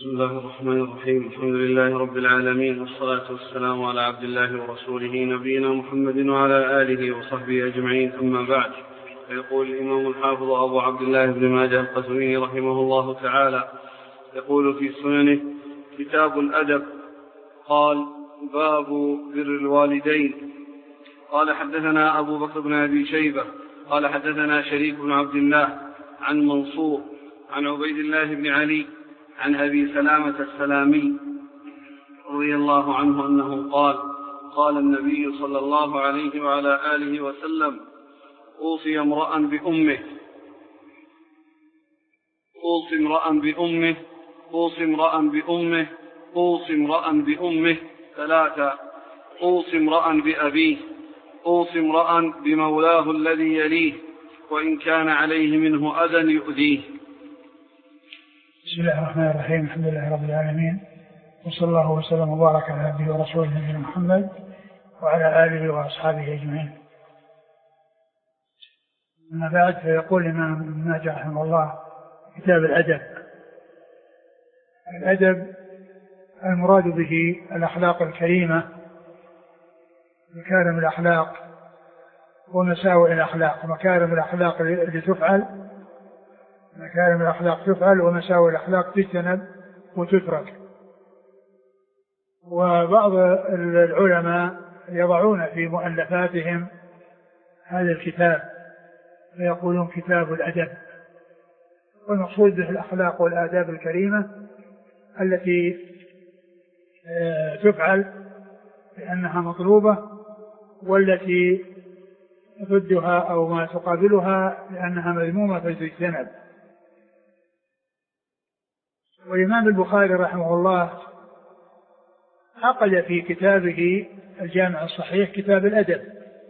بسم الله الرحمن الرحيم. الحمد لله رب العالمين، والصلاة والسلام على عبد الله ورسوله نبينا محمد وعلى آله وصحبه أجمعين، أما بعد. فيقول الإمام الحافظ أبو عبد الله بن ماجه القزويني رحمه الله تعالى يقول في سننه: كتاب الأدب. قال: باب بر الوالدين. قال: حدثنا أبو بكر بن أبي شيبة قال: حدثنا شريك بن عبد الله عن منصور عن عبيد الله بن علي عن أبي سلامة السلامي رضي الله عنه أنه قال: قال النبي صلى الله عليه وعلى آله وسلم: أوصي امرأ بأمه أوصي امرأ بأمه ثلاثة: أوصي امرأ بأبيه، أوصي امرأ بمولاه الذي يليه، وإن كان عليه منه أذى يؤذيه. بسم الله الرحمن الرحيم. الحمد لله رب العالمين، وصلى الله وسلم وبارك على عبده ورسوله نبينا محمد وعلى آله وأصحابه أجمعين. أما بعد، فيقول الإمام ابن ماجه رحمه الله: كتاب الأدب. الأدب المراد به الأخلاق الكريمة، مكارم الأخلاق ومساوئ الأخلاق. مكارم الأخلاق تفعل ومساوئ الأخلاق تجتنب وتترك. وبعض العلماء يضعون في مؤلفاتهم هذا الكتاب فيقولون كتاب الأدب، والمقصود به الأخلاق والآداب الكريمة التي تفعل لأنها مطلوبة، والتي ضدها أو ما تقابلها لأنها مذمومة فتجتنب. والإمام البخاري رحمه الله عقد في كتابه الجامع الصحيح كتاب الأدب،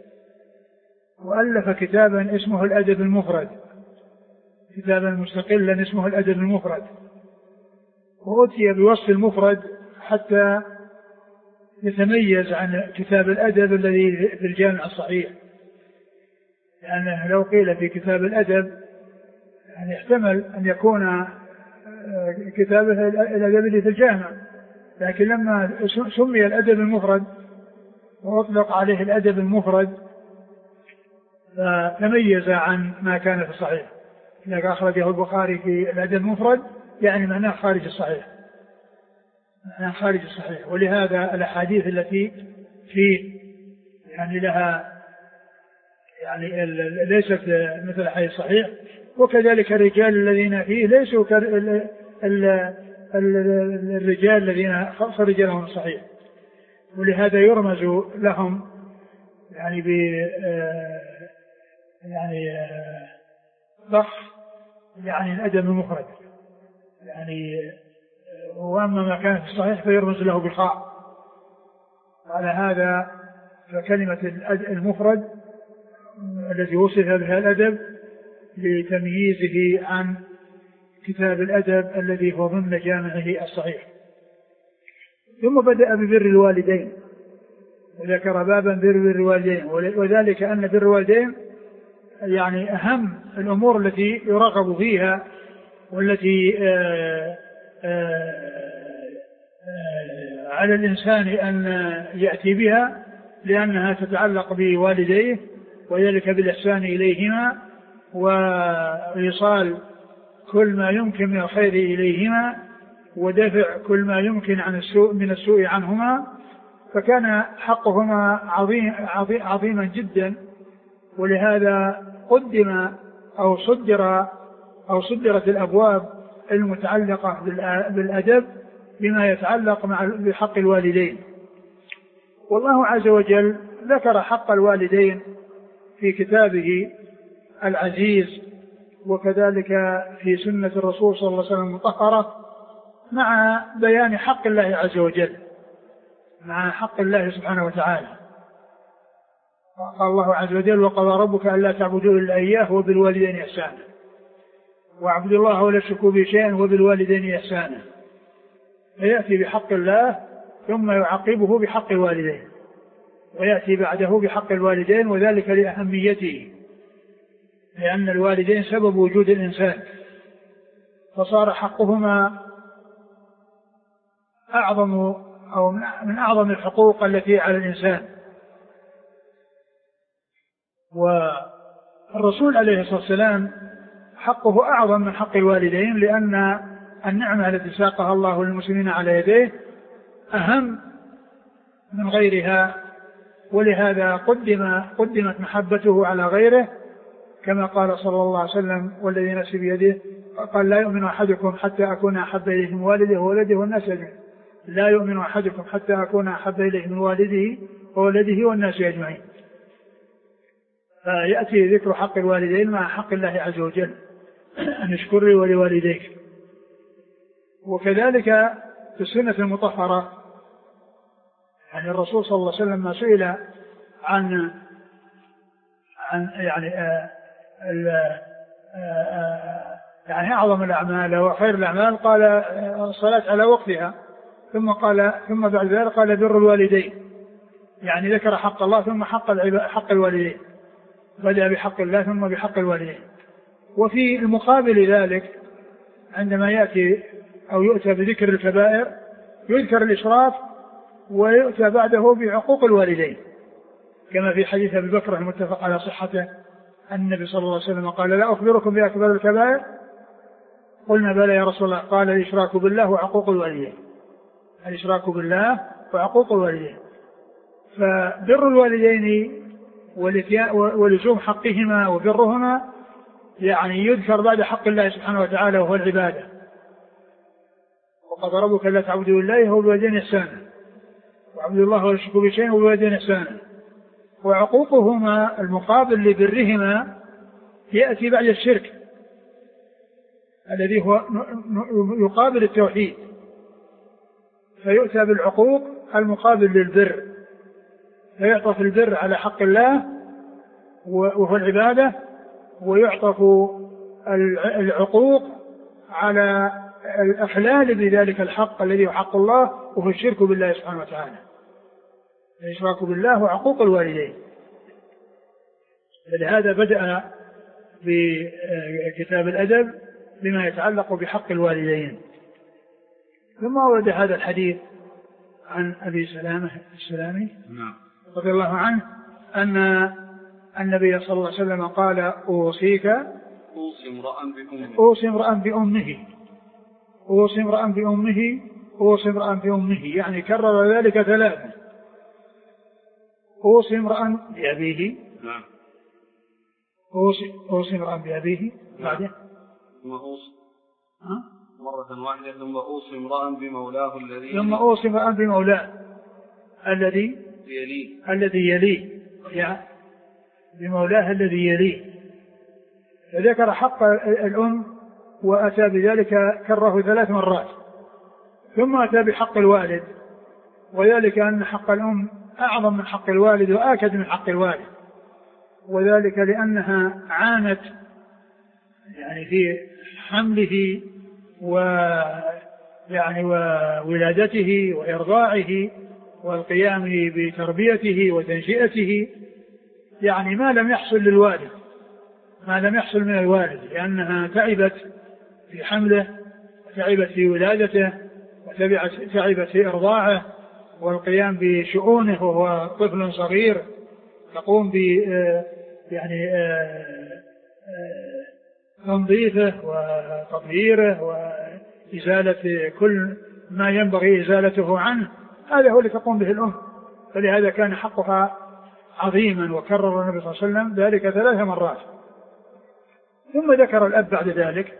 وألف كتابا اسمه الأدب المفرد، كتابا مستقلا اسمه الأدب المفرد، وأتي بوصف المفرد حتى يتميز عن كتاب الأدب الذي في الجامع الصحيح، لأنه لو قيل في كتاب الأدب يعني يحتمل أن يكون كتابه الأدب الذي في الجامع، لكن لما سمي الأدب المفرد وأطلق عليه الأدب المفرد فتميز عن ما كان في الصحيح. إذا أخرجه البخاري في الأدب المفرد يعني معناه خارج الصحيح، ولهذا الأحاديث التي فيه يعني لها يعني ليست مثل حديث صحيح، وكذلك الرجال الذين فيه ليسوا الرجال الذين خرج لهم الصحيح، ولهذا يرمز لهم يعني ضخ يعني الأدب المفرد يعني، وأما ما كان في الصحيح فيرمز له بالخاء. على هذا فكلمة المفرد الذي وصف بها الأدب لتمييزه عن كتاب الأدب الذي هو ضمن جامعه الصحيح. ثم بدأ ببر الوالدين، وذكر بابا بر الوالدين، وذلك أن بر الوالدين يعني أهم الأمور التي يرغب فيها والتي على الإنسان أن يأتي بها، لأنها تتعلق بوالديه، وذلك بالإحسان إليهما وإيصال كل ما يمكن من الخير إليهما ودفع كل ما يمكن من السوء عنهما. فكان حقهما عظيما جدا، ولهذا قدم أو صدرت الأبواب المتعلقة بالأدب بما يتعلق بحق الوالدين. والله عز وجل ذكر حق الوالدين في كتابه العزيز، وكذلك في سنة الرسول صلى الله عليه وسلم المطهرة، مع بيان حق الله عز وجل، مع حق الله سبحانه وتعالى. قال الله عز وجل: وقضى ربك ألا تعبدوا إلا إياه وبالوالدين إحسانا، واعبدوا الله ولا تشركوا به شيئا وبالوالدين إحسانا. فيأتي بحق الله ثم يعقبه بحق الوالدين، ويأتي بعده بحق الوالدين، وذلك لأهميته، لأن الوالدين سبب وجود الإنسان، فصار حقهما أعظم أو من أعظم الحقوق التي على الإنسان. والرسول عليه الصلاة والسلام حقه أعظم من حق الوالدين، لأن النعمة التي ساقها الله للمسلمين على يديه أهم من غيرها، ولهذا قدمت محبته على غيره، كما قال صلى الله عليه وسلم: والذي نفسي بيده، قال: لا يؤمن أحدكم حتى أكون أحب إليه من والده وولده والناس أجمعين. لا يؤمن أحدكم حتى أكون أحب إليه من والده وولده والناس أجمعين. فيأتي ذكر حق الوالدين مع حق الله عز وجل، أن اشكر لي ولوالديك. وكذلك في السنة المطهرة، يعني الرسول صلى الله عليه وسلم ما سئل عن يعني أعظم الأعمال وخير الأعمال، قال: الصلاة على وقتها، ثم بعد ذلك قال: بر الوالدين. يعني ذكر حق الله ثم حق الوالدين، بدأ بحق الله ثم بحق الوالدين. وفي المقابل ذلك عندما يأتي أو يؤتى بذكر الكبائر يذكر الإشراف ويؤتى بعده بعقوق الوالدين، كما في حديث أبي بكر المتفق على صحته أن النبي صلى الله عليه وسلم قال: لا أخبركم بأكبر الكبائر؟ قلنا: بلى يا رسول الله. قال: الإشراك بالله وعقوق الوالدين. الإشراك بالله وعقوق الوالدين. فبر الوالدين ولزوم حقهما وبرهما يعني يذكر بعد حق الله سبحانه وتعالى، وهو العبادة. وقد ربك لا تعبدوا إلا هو بالوالدين إحسانا، وعبد الله ولا تشركوا به شيئا وبالوالدين إحسانا. وعقوقهما المقابل لبرهما يأتي بعد الشرك الذي هو يقابل التوحيد، فيؤتى بالعقوق المقابل للبر، فيعطف البر على حق الله وهو العبادة، ويعطف العقوق على الأخلال بذلك الحق الذي هو حق الله وهو الشرك بالله سبحانه وتعالى، الإشراك بالله وعقوق الوالدين. فلهذا بدأ بكتاب الأدب بما يتعلق بحق الوالدين. ثم ورد هذا الحديث عن أبي سلامة السلامي رضي الله عنه أن النبي صلى الله عليه وسلم قال: أوصي امرأ بأمه، يعني كرر ذلك 3. أوصي امرأ بأبيه، أوصي امرأ بأبيه، بعده مرة واحدة، ثم أوصي امرأ بمولاه الذي يليه، يعني بمولاه الذي يليه. فذكر حق الأم وأتى بذلك كره 3 مرات، ثم أتى بحق الوالد، وذلك أن حق الأم أعظم من حق الوالد وآكد من حق الوالد، وذلك لأنها عانت يعني في حمله وولادته وإرضاعه والقيام بتربيته وتنشئته، يعني ما لم يحصل للوالد، ما لم يحصل من الوالد، لأنها تعبت في حمله وتعبت في ولادته وتعبت في إرضاعه والقيام بشؤونه وهو طفل صغير، تقوم تنظيفه وتطهيره وإزالة كل ما ينبغي إزالته عنه، هذا هو اللي تقوم به الأم. فلهذا كان حقها عظيما، وكرر النبي صلى الله عليه وسلم ذلك 3 مرات. ثم ذكر الأب بعد ذلك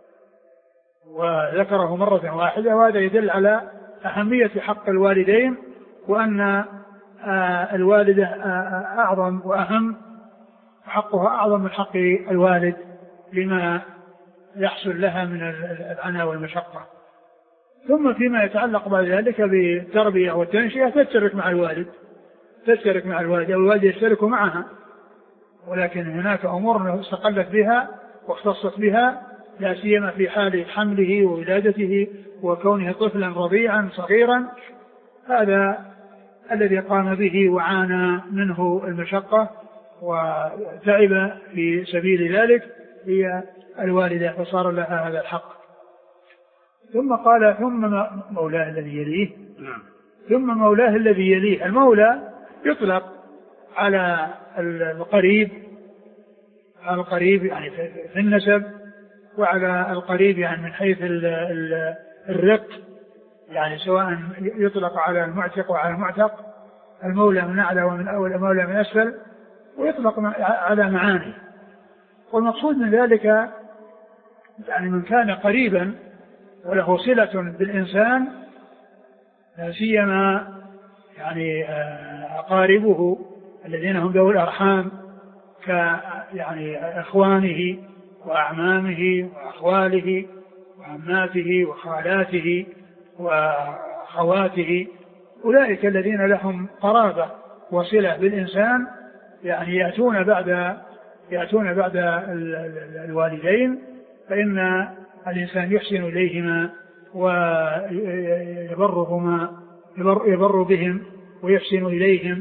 وذكره مرة واحدة، وهذا يدل على أهمية حق الوالدين، وأن الوالدة أعظم وأهم، حقها أعظم من حق الوالد لما يحصل لها من العناء والمشقة. ثم فيما يتعلق بعد ذلك بالتربية والتنشئة تشترك مع الوالد، الوالد يشترك معها، ولكن هناك أمور استقلت بها واختصت بها، لا سيما في حال حمله وولادته وكونه طفلا رضيعا صغيرا، هذا الذي قام به وعانى منه المشقة وتعب في سبيل ذلك هي الوالدة، فصار لها هذا الحق. ثم قال ثم مولاه الذي يليه. نعم. ثم مولاه الذي يليه. المولى يطلق على القريب، على القريب يعني في النسب، وعلى القريب يعني من حيث الرق، يعني سواء يطلق على المعتق وعلى المعتق، المولى من أعلى ومن أول، المولى من أسفل، ويطلق على معاني. والمقصود من ذلك يعني من كان قريبا وله صلة بالإنسان، لا سيما يعني أقاربه الذين هم ذوي الأرحام يعني إخوانه وأعمامه وأخواله وعماته وخالاته وأخواته، أولئك الذين لهم قرابة وصلة بالإنسان، يعني يأتون بعد الوالدين، فإن الإنسان يحسن إليهما ويبر بهم ويحسن إليهم،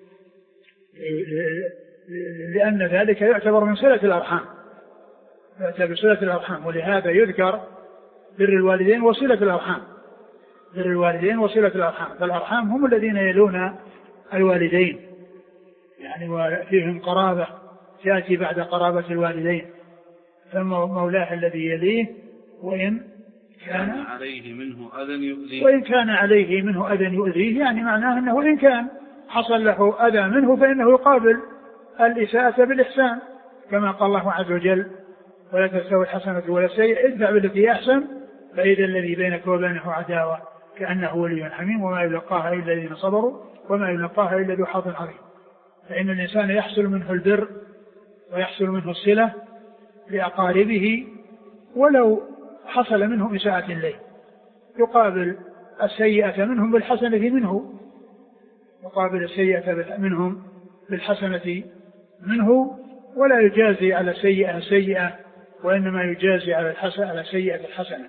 لأن ذلك يعتبر من صلة الأرحام، يعتبر صلة الأرحام. ولهذا يذكر بر الوالدين وصلة الأرحام، بر الوالدين وصلة الأرحام، فالأرحام هم الذين يلون الوالدين يعني وفيهم قرابة تأتي بعد قرابة الوالدين. ثم مولاه الذي يليه وإن كان عليه منه أذى يؤذيه، وإن كان عليه منه أذى يؤذيه، يعني معناه أنه إن كان حصل له أذى منه فإنه يقابل الإساءة بالإحسان، كما قال الله عز وجل ولا تستوي الحسنة ولا السيئة ادفع بالتي أحسن فإذا الذي بينك وبينه عداوة كأنه ولي حميم وما يلقاها إلا الذين صبروا وما يلقاها إلا ذو حظ عظيم. فإن الإنسان يحصل منه البر ويحصل منه الصلة لأقاربه ولو حصل منه إساءة إليه، يقابل السيئة منهم بالحسنة منه، يقابل السيئة منهم بالحسنة منه، ولا يجازي على السيئة سيئة، وإنما يجازي على السيئة الحسنة،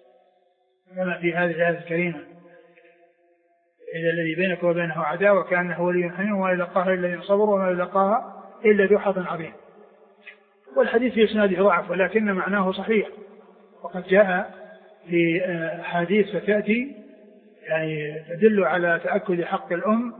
كما في هذه الآية الكريمة إذا الذي بينك وبينه عداوة كأنه ولي حميم وما يلقاها إلا الذين صبروا وما يلقاها إلا ذو حظ عظيم. والحديث في إسناده ضعف ولكن معناه صحيح، وقد جاء في حديث ستأتي يعني تدل على تأكد حق الأم،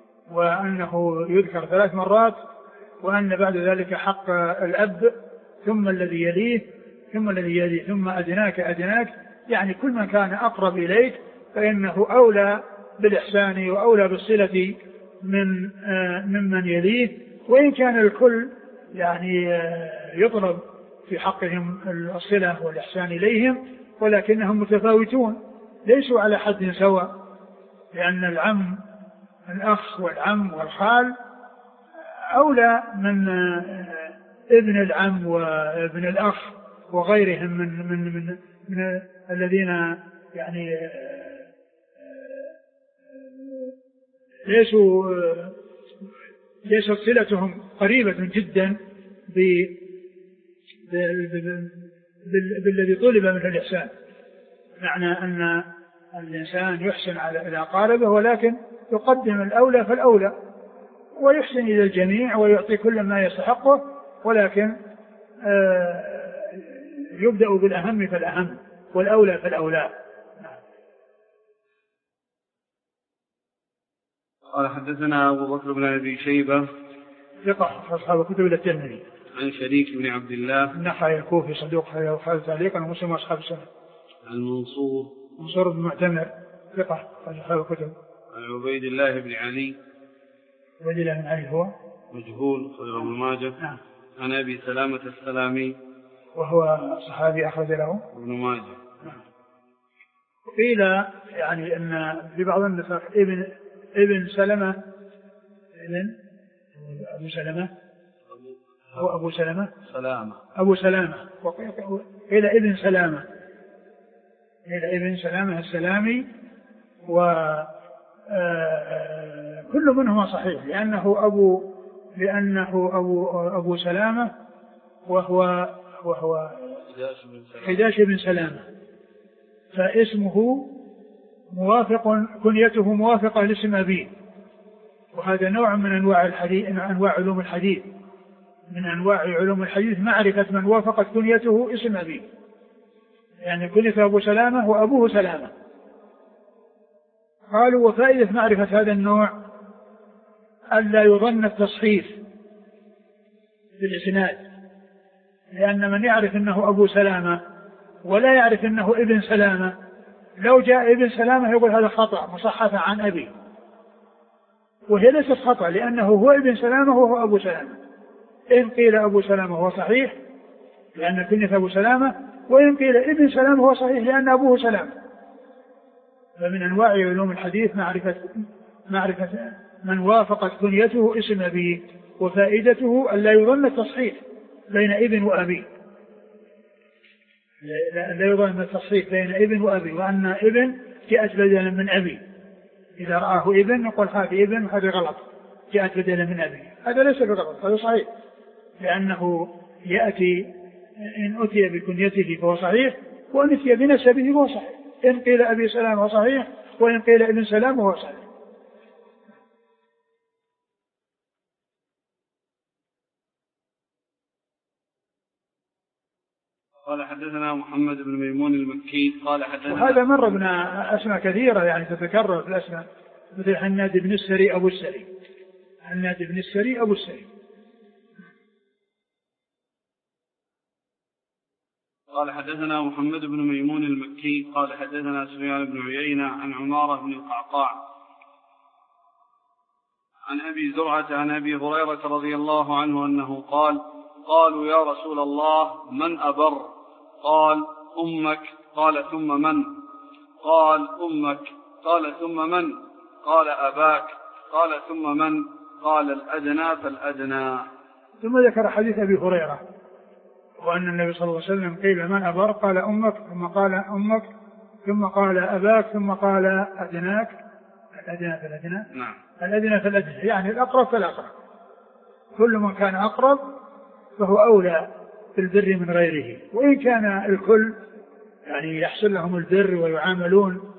وأنه يذكر 3 مرات، وأن بعد ذلك حق الأب ثم الذي يليه ثم الذي يليه ثم أدناك، يعني كل من كان أقرب إليك فإنه أولى بالإحسان وأولى بالصلة ممن يليه، وإن كان الكل يعني يطلب في حقهم الصلة والإحسان إليهم، ولكنهم متفاوتون ليسوا على حد سواء، لأن الأخ والعم والخال أولى من ابن العم وابن الأخ وغيرهم من الذين يعني ليست صلتهم قريبة جدا بالذي طلب منه الإحسان. معنى أن الإنسان يحسن إلى أقاربه، ولكن يقدم الأولى فالأولى، ويحسن إلى الجميع ويعطي كل ما يستحقه، ولكن يبدأ بالأهم فالأهم والأولى فالأولى. قال حدثنا أبو بكر بن أبي شيبة ثقة أصحاب كتب الترمذي عن شريك بن عبد الله النخعي الكوفي صدوق خالد تعليقا ومسلم أصحاب السنة. عن منصور بن معتمر ثقة أصحاب الكتب. عن عبيد الله بن علي هو مجهول خير ابن ماجه. نعم. عن أبي سلامة السلامي وهو صحابي أخرج له ابن ماجه. نعم. قيل يعني أن في بعض النسخ ابن سلمة أبو سلامة قيل ابن سلامة السلامي، وكل منهما صحيح لأنه أبو سلامة وهو حداش بن سلامة، فاسمه موافق، كنيته موافقة لاسم أبيه، وهذا نوع من أنواع الحديث، أنواع علوم الحديث، من أنواع علوم الحديث معرفة من وافقت كنيته اسم أبيه، يعني كنف أبو سلامة وأبوه سلامة. قالوا وفائدة معرفة هذا النوع ألا يظن التصحيف بالإسناد، لأن من يعرف أنه أبو سلامة ولا يعرف أنه ابن سلامة، لو جاء ابن سلامة يقول هذا خطأ مصحف عن أبي، وهي ليست خطأ لأنه هو ابن سلامة وهو أبو سلامة. إن قيل أبو سلامة هو صحيح لأن كنية أبو سلامة، وإن قيل ابن سلامة هو صحيح لأن أبوه سلامة. فمن أنواع علوم الحديث معرفة من وافقت كنيته اسم أبيه، وفائدته أن لا يظن التصحيح بين ابن وأبي، لا يظن التصحيح بين ابن وأبي، وأن ابن جاءت بدلا من أبي، إذا رآه ابن يقول هذا ابن هذا غلط، جاءت بدلا من أبي، هذا ليس بغلط، هذا صحيح، لأنه يأتي إن أتي بكنيته فهو صحيح، وإن أتي بنسبه فهو صحيح. إن قيل أبي سلام هو صحيح، وإن قيل ابن سلام هو صحيح. قال حدثنا محمد بن ميمون المكي قال حدثنا، وهذا مر بنا أسماء كثيرة يعني تتكرر في الأسماء، مثل حناد بن السري أبو السري، حناد بن السري أبو السري. قال حدثنا محمد بن ميمون المكي قال حدثنا سفيان بن عيينة عن عمارة بن القعقاع عن أبي زرعة عن أبي هريرة رضي الله عنه أنه قال: قالوا يا رسول الله من أبر؟ قال: أمك. قال: ثم من؟ قال: أمك. قال: ثم من؟ قال: أباك. قال: ثم من؟ قال: الأدنى فالأدنى. ثم ذكر حديث أبي هريرة وأن النبي صلى الله عليه وسلم قيل من أبر؟ قال: أمك. ثم قال: أمك. ثم قال: أباك. ثم قال: أدناك. الأدنى فالأدنى. نعم. الأدنى فالأدنى، يعني الأقرب فالأقرب، كل من كان أقرب فهو أولى بالبر من غيره، وإن كان الكل يعني يحصل لهم البر ويعاملون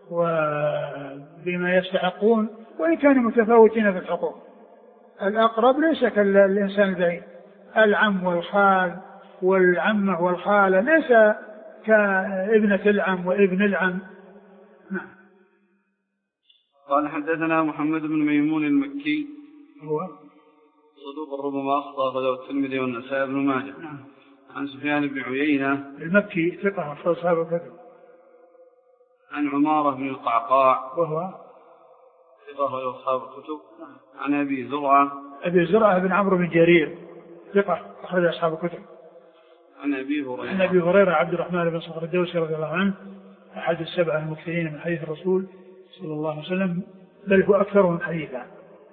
وبما يستحقون، وإن كانوا متفاوتين في الحقوق. الأقرب ليس كالإنسان البعيد، العم والخال والعمة والخالة ليس كابنة العم وابن العم. نعم. قال حدثنا محمد بن ميمون المكي هو صدوق ربما أخطأ أخرجه الترمذي والنسائي بن ماجه. نعم. عن سفيان بن عيينة المكي ثقة أخرج أصحاب الكتب. عن عمارة بن القعقاع وهو ثقة أخرج أصحاب الكتب. عن أبي زرعة بن عمرو بن جرير ثقة أخرج أصحاب الكتب. عن أبي هريرة عبد الرحمن بن صخر الدوسي رضي الله عنه أحد السبعة المكثرين من حديث الرسول صلى الله عليه وسلم، بل هو أكثرهم حديثا.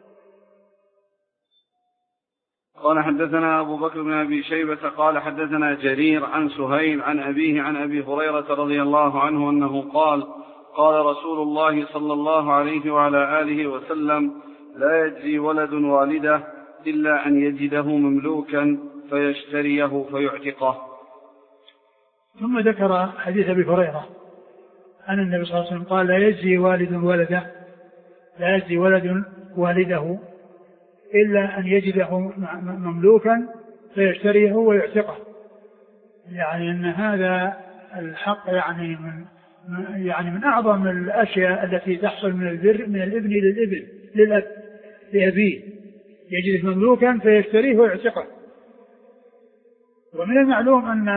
قال حدثنا أبو بكر بن أبي شيبة قال حدثنا جرير عن سهيل عن أبيه عن أبي هريرة رضي الله عنه أنه قال: قال رسول الله صلى الله عليه وعلى آله وسلم: لا يجزي ولد والده إلا أن يجده مملوكا فيشتريه فيعتقه. ثم ذكر حديث أبي هريرة أن النبي صلى الله عليه وسلم قال: لا يجزي والد ولده، لا يجزي ولد والده إلا أن يجده مملوكا فيشتريه ويعتقه. يعني أن هذا الحق يعني من أعظم الأشياء التي تحصل من البر من الابن للأب لأبيه، يجده مملوكا فيشتريه ويعتقه. ومن المعلوم أن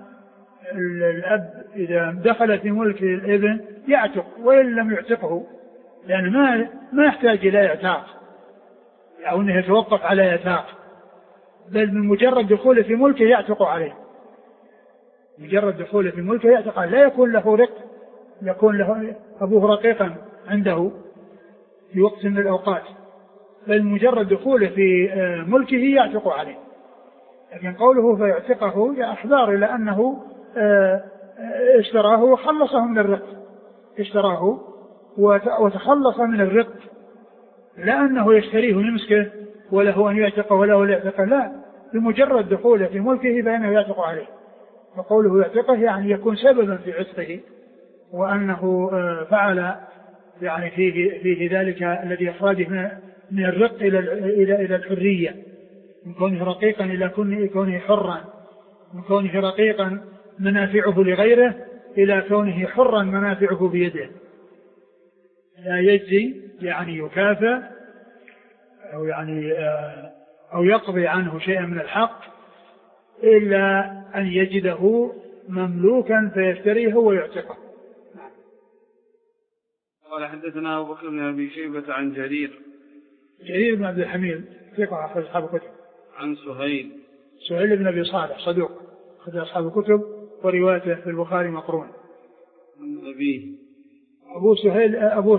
الأب إذا دخل في ملك الابن يعتق وإن لم يعتقه، لأن ما يحتاج إلى إعتاق أو أنه يتوقف على إعتاق، بل من مجرد دخوله في ملكه يعتق عليه، مجرد دخوله في ملكه يعتق عليه، لا يكون له رق، يكون له أبوه رقيقا عنده في وقت من الأوقات، بل مجرد دخوله في ملكه يعتق عليه. لكن قوله فيعتقه أحضار إلى أنه اشتراه وخلصه من الرق، اشتراه وتخلص من الرق، لا أنه يشتريه يمسكه وله أن يعتقه وله أن يعتقه، لا، بمجرد دخوله في ملكه فإنه يعتق عليه. وقوله يعتقه يعني يكون سببا في عتقه، وأنه فعل يعني فيه ذلك الذي أخرجه من الرق إلى الحرية، من كونه رقيقا إلى كونه حرا، من كونه رقيقا منافعه لغيره إلى كونه حرا منافعه بيده، لا يجزي يعني يكافئ أو يعني أو يقضي عنه شيئا من الحق إلا أن يجده مملوكا فيشتريه ويعتقه. قال حدثنا أبو بكر بن أبي شيبة عن جرير بن عبد الحميد ثقة أخرج أصحاب الكتب. عن سهيل بن أبي صالح صدوق أخرج أصحاب الكتب وروايته في البخاري مقرون. عن أبيه أبو سهيل أبو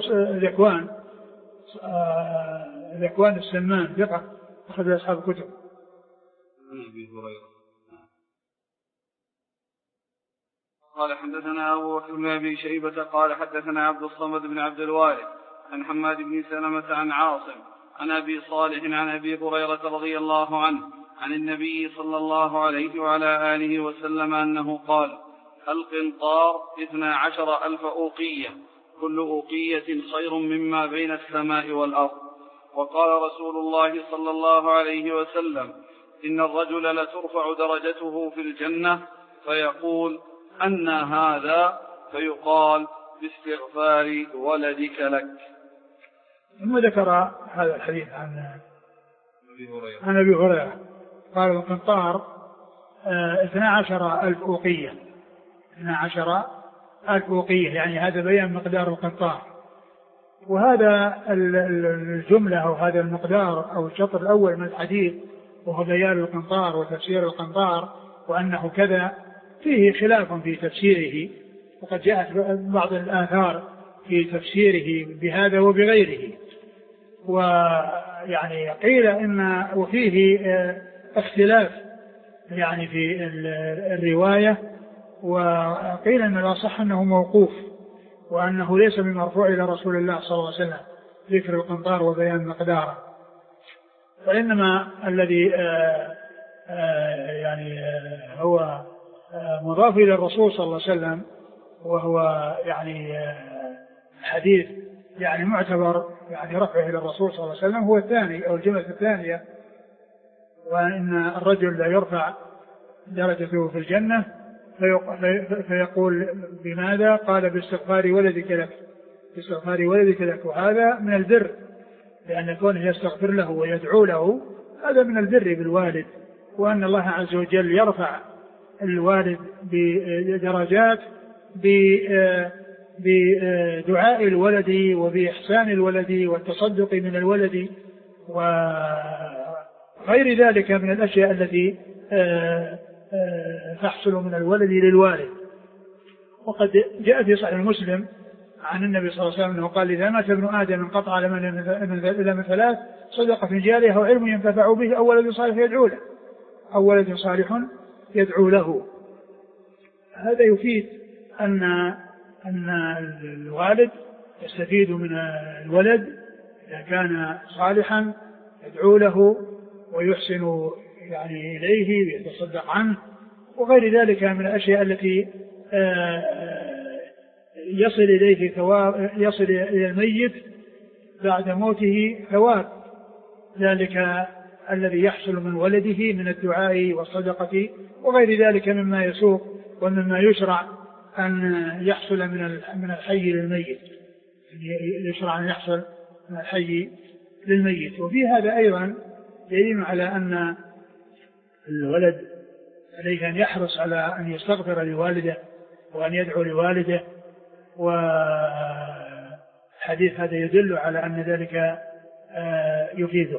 ذكوان السمان ثقة أخرج أصحاب الكتب. عن أبي هريرة قال حدثنا أبو بكر بن أبي شيبة قال حدثنا عبد الصمد بن عبد الوارث عن حماد بن سلمة عن عاصم عن أبي صالح عن أبي هريرة رضي الله عنه عن النبي صلى الله عليه وعلى آله وسلم أنه قال: القنطار 12,000 أوقية، كل أوقية خير مما بين السماء والأرض. وقال رسول الله صلى الله عليه وسلم: إن الرجل لترفع درجته في الجنة فيقول: أن هذا؟ فيقال: باستغفار ولدك لك. ثم ذكر هذا الحديث عن أبي هريرة قال: القنطار 12,000 أوقية، 12,000 أوقية، يعني هذا بيان مقدار القنطار. وهذا الجملة أو هذا المقدار أو الشطر الأول من الحديث وهو بيان القنطار وتفسير القنطار وأنه كذا، فيه خلاف في تفسيره، وقد جاءت بعض الآثار في تفسيره بهذا وبغيره، ويعني قيل إن وفيه اختلاف يعني في الرواية، وقيل أن الأصح أنه موقوف وأنه ليس بمرفوع إلى رسول الله صلى الله عليه وسلم ذكر القنطار وبيان مقداره، وإنما الذي يعني هو مضاف إلى الرسول صلى الله عليه وسلم وهو يعني حديث يعني معتبر يعني رفعه إلى الرسول صلى الله عليه وسلم هو الثاني أو الجملة الثانية، وأن الرجل لا يرفع درجته في الجنة فيقول بماذا؟ قال: باستغفار ولدك لك، باستغفار ولدك لك. وهذا من البر، لأن كونه يستغفر له ويدعو له هذا من البر بالوالد، وأن الله عز وجل يرفع الوالد بدرجات بدعاء الولد وبإحسان الولد والتصدق من الولد وغير ذلك من الأشياء التي تحصل من الولد للوالد. وقد جاء في صحيح مسلم عن النبي صلى الله عليه وسلم أنه قال: إذا مات ابن آدم انقطع إلى من ثلاث: صدقة جارية أو علم ينتفع به أو ولد صالح يدعو له، أو ولد صالح يدعو له. هذا يفيد أن الوالد يستفيد من الولد إذا كان صالحا يدعو له ويحسن يعني إليه ويتصدق عنه وغير ذلك من الأشياء التي يصل إليه ثواب، يصل إلى الميت بعد موته ثواب ذلك الذي يحصل من ولده من الدعاء والصدقة وغير ذلك مما يسوق ومما يشرع أن يحصل من الحي للميت، يشرع أن يحصل من الحي للميت. وفي هذا أيضا دليل على أن الولد عليه أن يحرص على أن يستغفر لوالده وأن يدعو لوالده، وحديث هذا يدل على أن ذلك يفيده.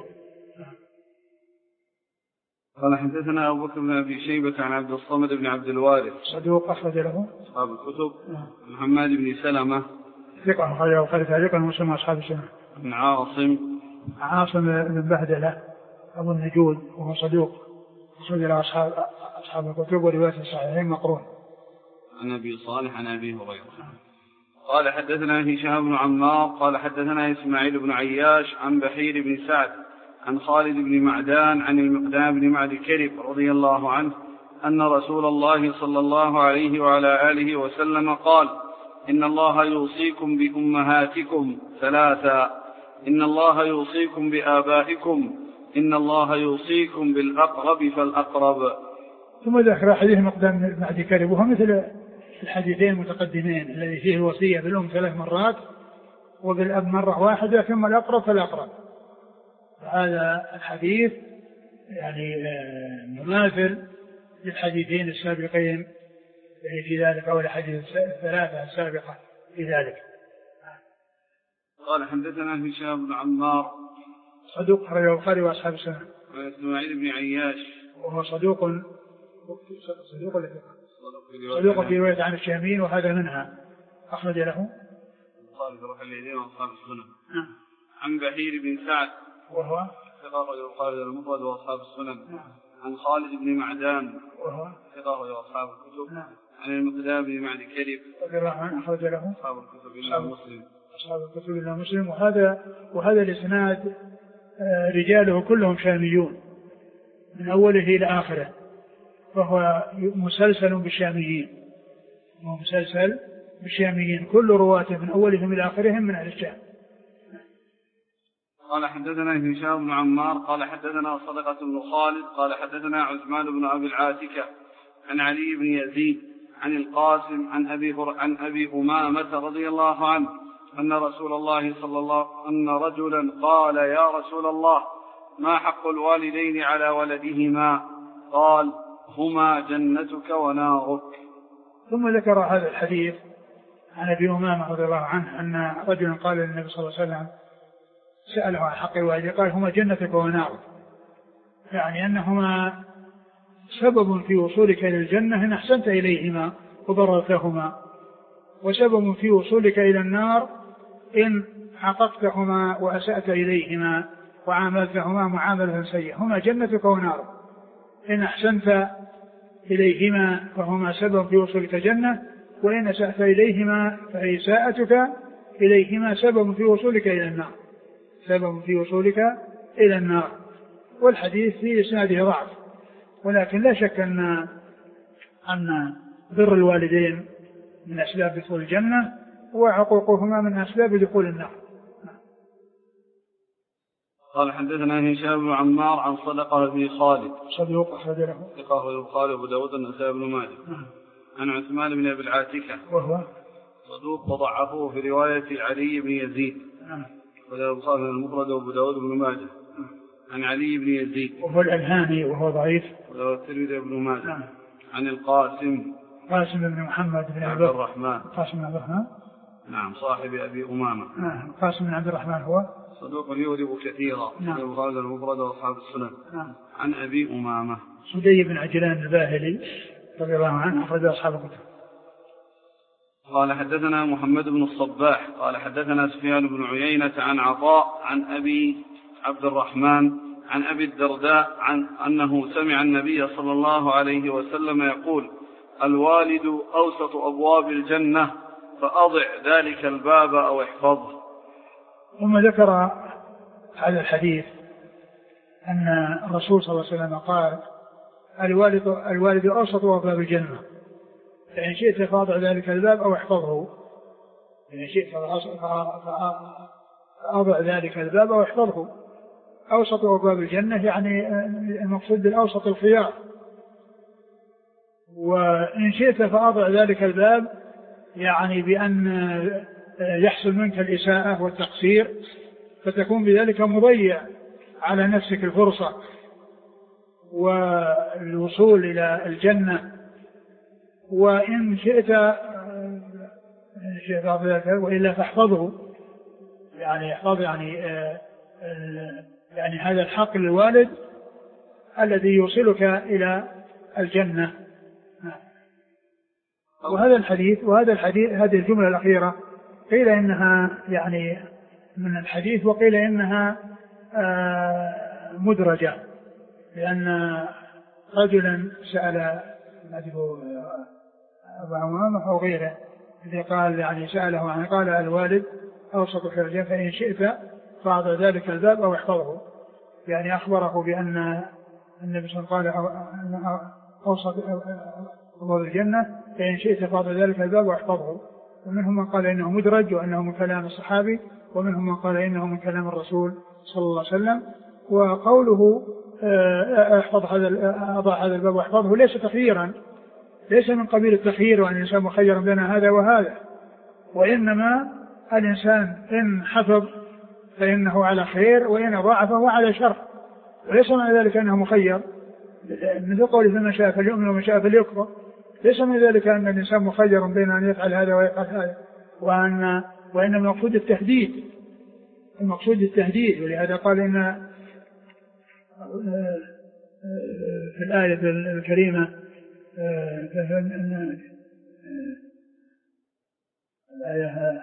قال حدثنا أبو بكر بن أبي شيبة عن عبد الصمد بن عبد الوارث صدوق أخرج له أصحاب الكتب. محمد بن سلمة ثقة أخرج له ثقة مسلم أصحاب السنة. عن عاصم بن بهدلة أبو النجود وهو صدوق أخرج له أصحاب الكتب ورواية الصحيحين مقرون. عن أبي صالح عن أبي هريرة قال حدثنا هشام بن عمار قال حدثنا إسماعيل بن عياش عن بحير بن سعد عن خالد بن معدان عن المقدام بن معد كرب رضي الله عنه أن رسول الله صلى الله عليه وعلى آله وسلم قال: إن الله يوصيكم بأمهاتكم ثلاثا، إن الله يوصيكم بآبائكم، إن الله يوصيكم بالأقرب فالأقرب. ثم ذكر حديث مقدام بن عدي كرب وهو مثل الحديثين المتقدمين الذي فيه الوصية بالأم 3 مرات وبالأب مرة واحدة ثم الأقرب فالأقرب. هذا الحديث يعني مماثل للحديثين السابقين في ذلك أو الحديث 3 السابقة في ذلك. قال حدثنا هشام بن عمار صدوق أخرجه البخاري وأصحاب السنن. وإسماعيل بن عياش وهو صدوق في رواية عن الشاميين وهذا منها أخرج له البخاري في اليدين وأصحاب السنن. عن بحير بن سعد وهو ثقة البخاري المفرد وأصحاب السنن. عن خالد بن معدان وهو ثقة وأصحاب الكتب. عن المقدام بن معدي كرب رضي الله عنه أخرج له أصحاب الكتب إلا مسلم. أصحاب الكتب إلا مسلم. وهذا الإسناد رجاله كلهم شاميون من أوله إلى آخره فهو مسلسل بالشاميين كل رواته من أولهم إلى آخرهم من أهل الشام. قال حدثنا هشام بن عمار قال حدثنا صدقة بن خالد قال حدثنا عثمان بن أبي العاتكة عن علي بن يزيد عن القاسم عن أبي أمامة رضي الله عنه أن رجلا قال يا رسول الله ما حق الوالدين على ولدهما؟ قال هما جنتك ونارك. ثم ذكر هذا الحديث عن أبي أمامة رضي الله عنه أن رجلا قال للنبي صلى الله عليه وسلم سأله عن حق الوالدين قال هما جنتك ونارك، يعني أنهما سبب في وصولك إلى الجنة إن أحسنت إليهما وبررتهما، وسبب في وصولك إلى النار إن عققتهما وأسأت إليهما وعاملتهما معاملة سيئة. هما جنتك ونارك، إن أحسنت إليهما فهما سبب في وصولك الجنة، وإن أسأت إليهما فإساءتك إليهما سبب في وصولك إلى النار. والحديث في إسناده ضعف، ولكن لا شك أن بر الوالدين من أسباب دخول الجنة وعقوقهما من أسباب دخول النار. قال حدثنا هشام بن عمار عن صدقة بن خالد صدوق أخرج له ثقة البخاري وأبو داود والنسائي بن ماجه. عن عثمان بن أبي العاتكة وهو صدوق وضعفوه في رواية علي بن يزيد وله البخاري المفرد وأبو داود بن ماجه. عن علي بن يزيد وهو الألهاني وهو ضعيف وله الترمذي بن ماجه. عن القاسم بن محمد بن عبد الرحمن قاسم بن عبد الرحمن صاحب أبي أمامة. قاسم بن عبد الرحمن هو صدوق يورب كثيرا البخاري المفرد وأصحاب السنن. عن أبي أمامة سدي بن عجلان الباهلي رضي الله عنه أخرج أصحاب الكتب. قال حدثنا محمد بن الصباح قال حدثنا سفيان بن عيينة عن عطاء عن أبي عبد الرحمن عن أبي الدرداء عن أنه سمع النبي صلى الله عليه وسلم يقول الوالد أوسط أبواب الجنة فأضع ذلك الباب أو احفظه. ثم ذكر هذا الحديث أن الرسول صلى الله عليه وسلم قال الوالد أوسط أبواب الجنة، فإن شئت فأضع ذلك الباب أو احفظه. إن شئت فأضع ذلك الباب أو احفظه. أوسط أبواب الجنة يعني المقصود بالأوسط الخيار، وإن شئت فأضع ذلك الباب يعني بأن يحصل منك الإساءة والتقصير فتكون بذلك مضيع على نفسك الفرصة والوصول إلى الجنة. وإن شئت وإلا فاحفظه، يعني احفظ يعني هذا الحق للوالد الذي يوصلك إلى الجنة. وهذا الحديث هذه الجملة الأخيرة قيل إنها يعني من الحديث وقيل إنها مدرجة، لأن رجلا سأل أبو أمامة أو غيره الذي قال يعني سأله عن قال الوالد أوسط الجنة فإن شئت فأضع ذلك الباب أو احفظه، يعني أخبره بأن النبي صلى الله عليه وسلم قال أوسط أبواب الجنة فإن شئت فأضع ذلك الباب واحفظه. ومنهم من قال إنه مدرج وأنه من كلام الصحابي، ومنهم من قال إنه من كلام الرسول صلى الله عليه وسلم. وقوله احفظ أضع هذا الباب واحفظه، ليس تخييرا، ليس من قبيل التخيير وأن الإنسان مخير بين هذا وهذا، وإنما الإنسان إن حفظ فإنه على خير، وإن ضاع فهو على شر، وليس معنى ذلك أنه مخير، مثل قوله فمن شاء فليؤمن ومن شاء فليكفر، ليس من ذلك أن الإنسان مخير بين أن يفعل هذا ويفعل هذا، وإن المقصود التهديد، المقصود التهديد. ولهذا قال إن في الآية الكريمة الآية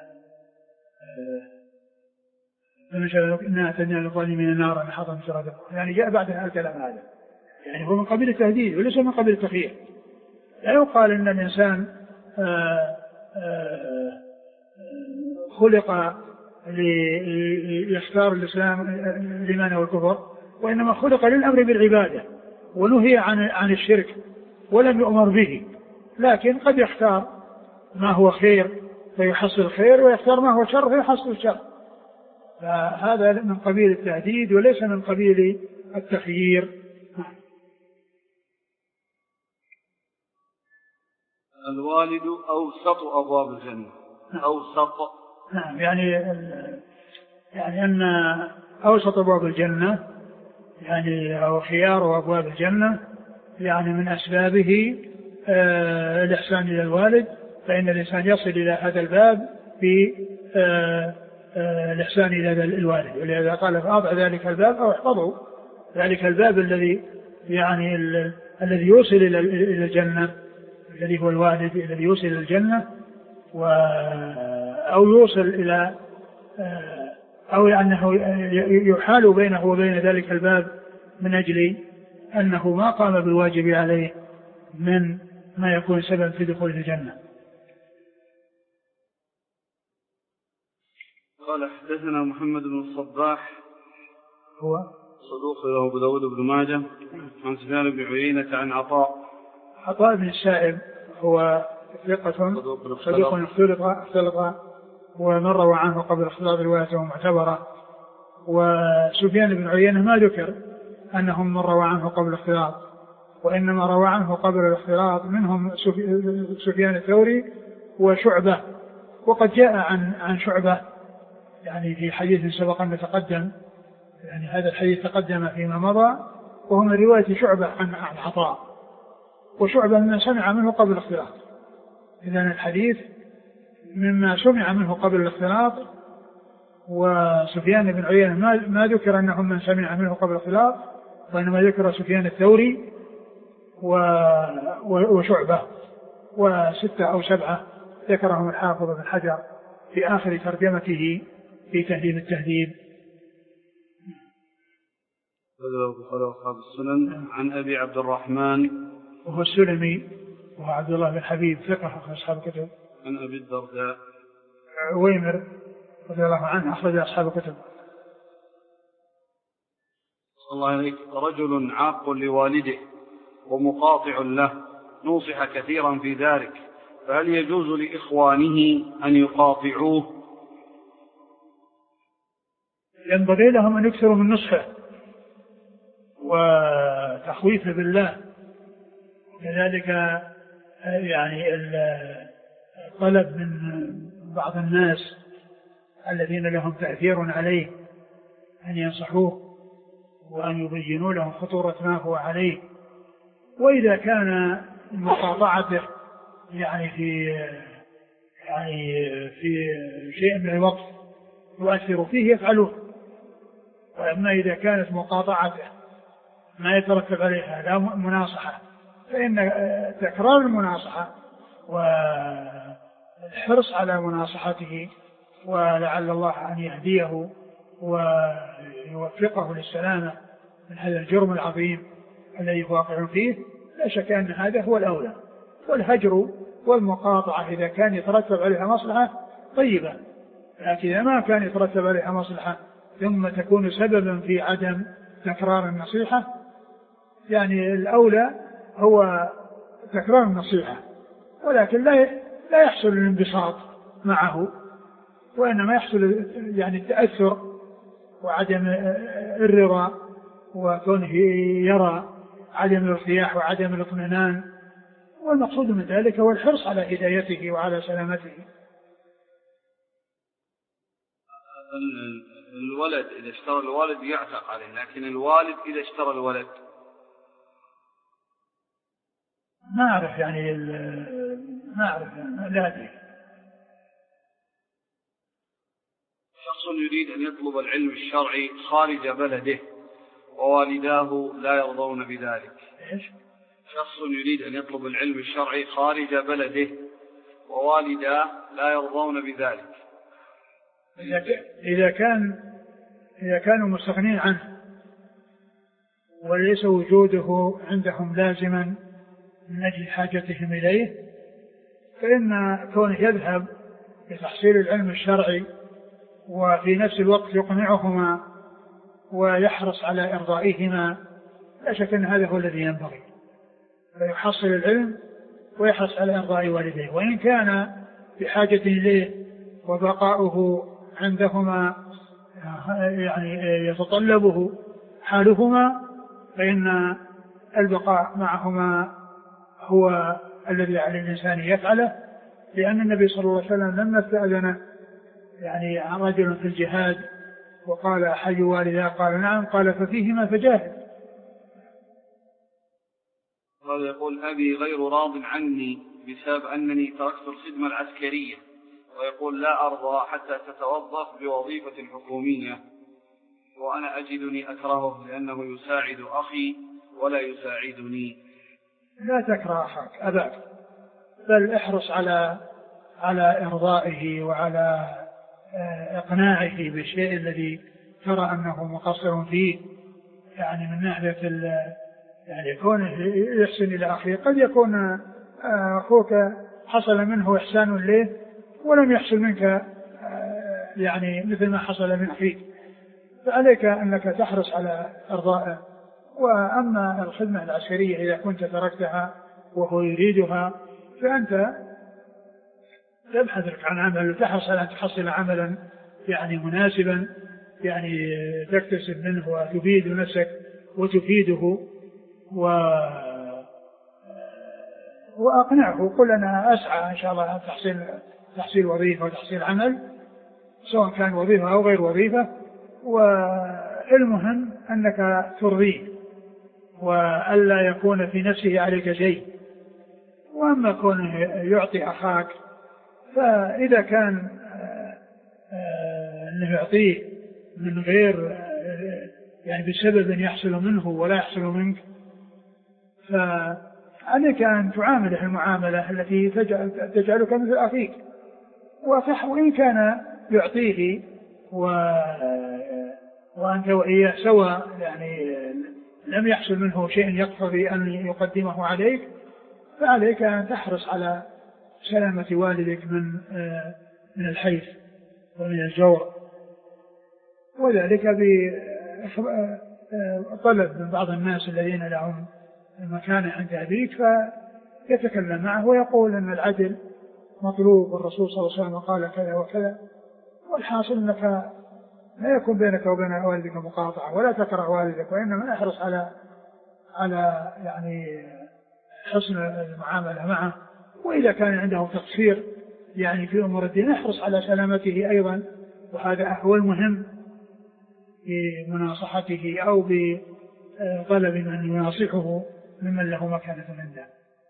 فمن شاء إنا أعتدنا للظالمين نارا أحاط بسرادقها، يعني جاء بعد الكلام هذا، يعني هو من قبيل التهديد وليس من قبيل التخيير. لا يقال إن الإنسان خلق ليختار الإسلام الإيمان والكفر، وإنما خلق للأمر بالعبادة ونهي عن الشرك ولم يؤمر به، لكن قد يختار ما هو خير فيحصل خير، ويختار ما هو شر فيحصل الشر، فهذا من قبيل التهديد وليس من قبيل التخيير. الوالد أوسط أبواب الجنة. أوسط، نعم، يعني أن أوسط أبواب الجنة يعني أو خيار أبواب الجنة يعني من أسبابه الإحسان إلى الوالد، فإن الإنسان يصل إلى هذا الباب بالإحسان إلى الوالد، ولهذا قال فأضع ذلك الباب أو احفظه، ذلك الباب الذي يعني الذي يوصل إلى الجنة، الذي هو الوالد الذي يوصل إلى الجنة، أو يوصل إلى أو أنه يحال بينه وبين ذلك الباب من أجل أنه ما قام بالواجب عليه من ما يكون سبب في دخول الجنة. قال حدثنا محمد بن الصباح هو صدوق له أبو داود بن ماجه عن سفيان بن عيينة عن عطاء بن السائب هو ثقة صدوق اختلط ومن روى عنه قبل اختلاط روايته معتبرة، وسفيان بن عيينة ما ذكر أنهم من روى عنه قبل الاختلاط، وإنما روى عنه قبل الاختلاط منهم سفيان الثوري وشعبة، وقد جاء عن شعبة يعني في حديث سبق أن تقدم، يعني هذا الحديث تقدم فيما مضى، وهو من رواية شعبة عن عطاء، وشعبة مما سمع منه قبل الاختلاط، إذن الحديث مما سمع منه قبل الاختلاط، وسفيان بن عيينة ما ذكر أنهم من سمع منه قبل الاختلاط، وإنما ذكر سفيان الثوري وشعبة، وستة أو سبعة ذكرهم الحافظ بن حجر في آخر ترجمته في تهذيب التهذيب. قال أصحاب السنن عن أبي عبد الرحمن وهو السلمي وهو عبد الله بن حبيب ثقة أصحاب الكتب. عن أبي الدرداء عويمر رضي الله عنه أخرج أصحاب الكتب. صلى الله عليه رجل عاق لوالده ومقاطع له نوصح كثيرا في ذلك، فهل يجوز لإخوانه أن يقاطعوه؟ ينبغي لهم أن يكثروا من نصحه وتخويفه بالله، لذلك يعني الطلب من بعض الناس الذين لهم تأثير عليه أن ينصحوه وأن يبينوا لهم خطورة ما هو عليه، وإذا كان مقاطعته يعني في شيء من الوقت يؤثر فيه يفعلوه، وأما إذا كانت مقاطعته ما يترتب عليها لا مناصحة، فإن تكرار المناصحة والحرص على مناصحته ولعل الله أن يهديه ويوفقه للسلامة من هذا الجرم العظيم الذي واقع فيه، لا شك أن هذا هو الأولى. والهجر والمقاطعة إذا كان يترتب عليها مصلحة طيبة، لكن إذا ما كان يترتب عليها مصلحة ثم تكون سببا في عدم تكرار النصيحة، يعني الأولى هو تكرار النصيحة، ولكن لا يحصل الانبساط معه، وإنما يحصل يعني التأثر وعدم الرضا وكونه يرى عدم الارتياح وعدم الاطمئنان، والمقصود من ذلك هو الحرص على هدايته وعلى سلامته. الولد إذا اشترى الوالد يعتق عليه، لكن الوالد إذا اشترى الولد ما أعرف يعني ما أعرف لا أدري. شخص يريد أن يطلب العلم الشرعي خارج بلده ووالداه لا يرضون بذلك. إيش؟ شخص يريد أن يطلب العلم الشرعي خارج بلده ووالداه لا يرضون بذلك. إذا كانوا مستغنين عنه وليس وجوده عندهم لازما من أجل حاجتهم إليه، فإن كونه يذهب لتحصيل العلم الشرعي وفي نفس الوقت يقنعهما ويحرص على إرضائهما، لا شك أن هذا هو الذي ينبغي، فيحصل العلم ويحرص على إرضاء والديه، وإن كان بحاجة إليه وبقاؤه عندهما يعني يتطلبه حالهما، فإن البقاء معهما هو الذي على الإنسان يفعله، لأن النبي صلى الله عليه وسلم لما استأذنه يعني رجل في الجهاد وقال أحي والداه قال نعم، قال ففيهما فجاهد. هذا يقول أبي غير راض عني بسبب أنني تركت الخدمة العسكرية، ويقول لا أرضى حتى تتوظف بوظيفة حكومية، وأنا أجدني أكرهه لأنه يساعد أخي ولا يساعدني. لا تكره أخاك أباك، بل احرص على إرضائه وعلى إقناعه بالشيء الذي ترى أنه مقصر فيه، يعني من ناحية يعني كونه يحسن إلى أخيه. قد يكون أخوك حصل منه إحسان له ولم يحصل منك يعني مثل ما حصل من أخيك، فعليك أنك تحرص على إرضائه. وأما الخدمة العسكرية إذا كنت تركتها وهو يريدها، فأنت تبحث لك عن عمل وتحرص على أن تحصل عملا يعني مناسبا، يعني تكتسب منه وتفيد نفسك وتفيده، وأقنعه، قل أنا أسعى إن شاء الله عن تحصيل وظيفة وتحصيل عمل، سواء كان وظيفة أو غير وظيفة، والمهم أنك ترضيه وألا يكون في نفسه عليك شيء. وأما كونه يعطي أخاك، فإذا كان أنه يعطيه من غير يعني بسبب أن يحصل منه ولا يحصل منك، فعليك أن تعامله المعاملة التي تجعلك مثل أخيك. وإن كان يعطيه وأنت وإياه سواء، يعني لم يحصل منه شيء يقتضي أن يقدمه عليك، فعليك أن تحرص على سلامة والدك من الحيف ومن الجور، وذلك بطلب من بعض الناس الذين لهم مكانة عند أبيك، فيتكلم معه ويقول أن العدل مطلوب، والرسول صلى الله عليه وسلم قال كذا وكذا، والحاصل أنك لا يكون بينك وبين والدك مقاطعة ولا تكره والدك، وإنما احرص على يعني حسن المعاملة معه. وإذا كان عنده تقصير يعني في أمور الدين احرص على سلامته أيضا، وهذا هو المهم بمناصحته أو بطلب من يناصحه ممن له مكانة عنده.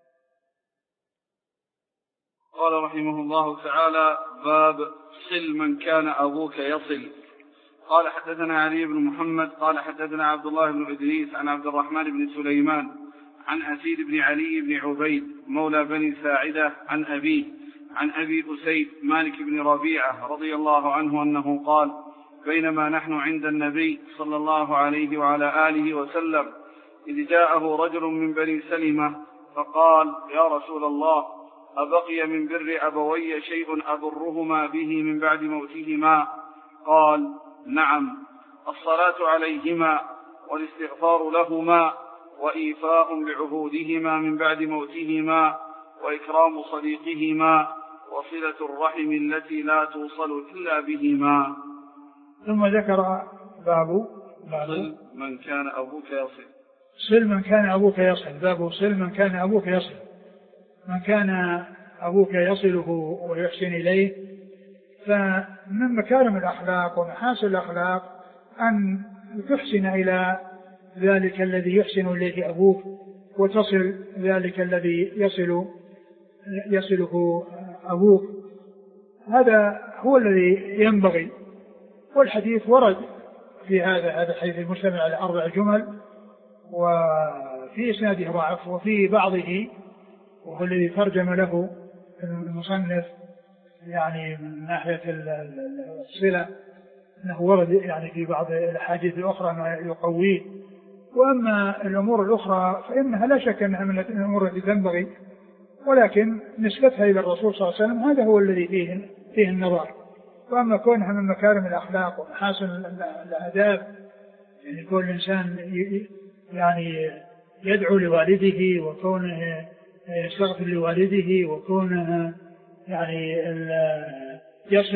قال رحمه الله تعالى: باب صل من كان أبوك يصل. قال حدثنا علي بن محمد قال حدثنا عبد الله بن إدريس عن عبد الرحمن بن سليمان عن أسيد بن علي بن عبيد مولى بني ساعدة عن أبيه عن أبي أسيد مالك بن ربيعة رضي الله عنه أنه قال: بينما نحن عند النبي صلى الله عليه وعلى آله وسلم إذ جاءه رجل من بني سلمة فقال: يا رسول الله، أبقي من بر أبوي شيء أبرهما به من بعد موتهما؟ قال: نعم، الصلاة عليهما والاستغفار لهما وإيفاء بعهودهما من بعد موتهما وإكرام صديقهما وصلة الرحم التي لا توصل إلا بهما. ثم ذكر باب صل من كان أبوك يصل. صل من كان أبوك يصل. باب صل من كان أبوك يصل. من كان أبوك يصله ويحسن إليه، فمن مكارم الأخلاق ومحاسن الأخلاق أن تحسن إلى ذلك الذي يحسن إليه أبوك، وتصل ذلك الذي يصله أبوك. هذا هو الذي ينبغي. والحديث ورد في هذا الحديث المشتمل على 4 جمل، وفي إسناده ضعف، وفي بعضه وهو الذي ترجم له المصنف يعني من ناحية الصلة أنه ورد يعني في بعض الأحاديث الأخرى ما يقويه. وأما الأمور الأخرى فإنها لا شك أنها من الأمور التي تنبغي، ولكن نسبتها إلى الرسول صلى الله عليه وسلم هذا هو الذي فيه النظر. وأما كونها من مكارم الأخلاق ومحاسن الآداب، يعني كون الإنسان يعني يدعو لوالده، وكونه يستغفر لوالده، وكونه يعني يصل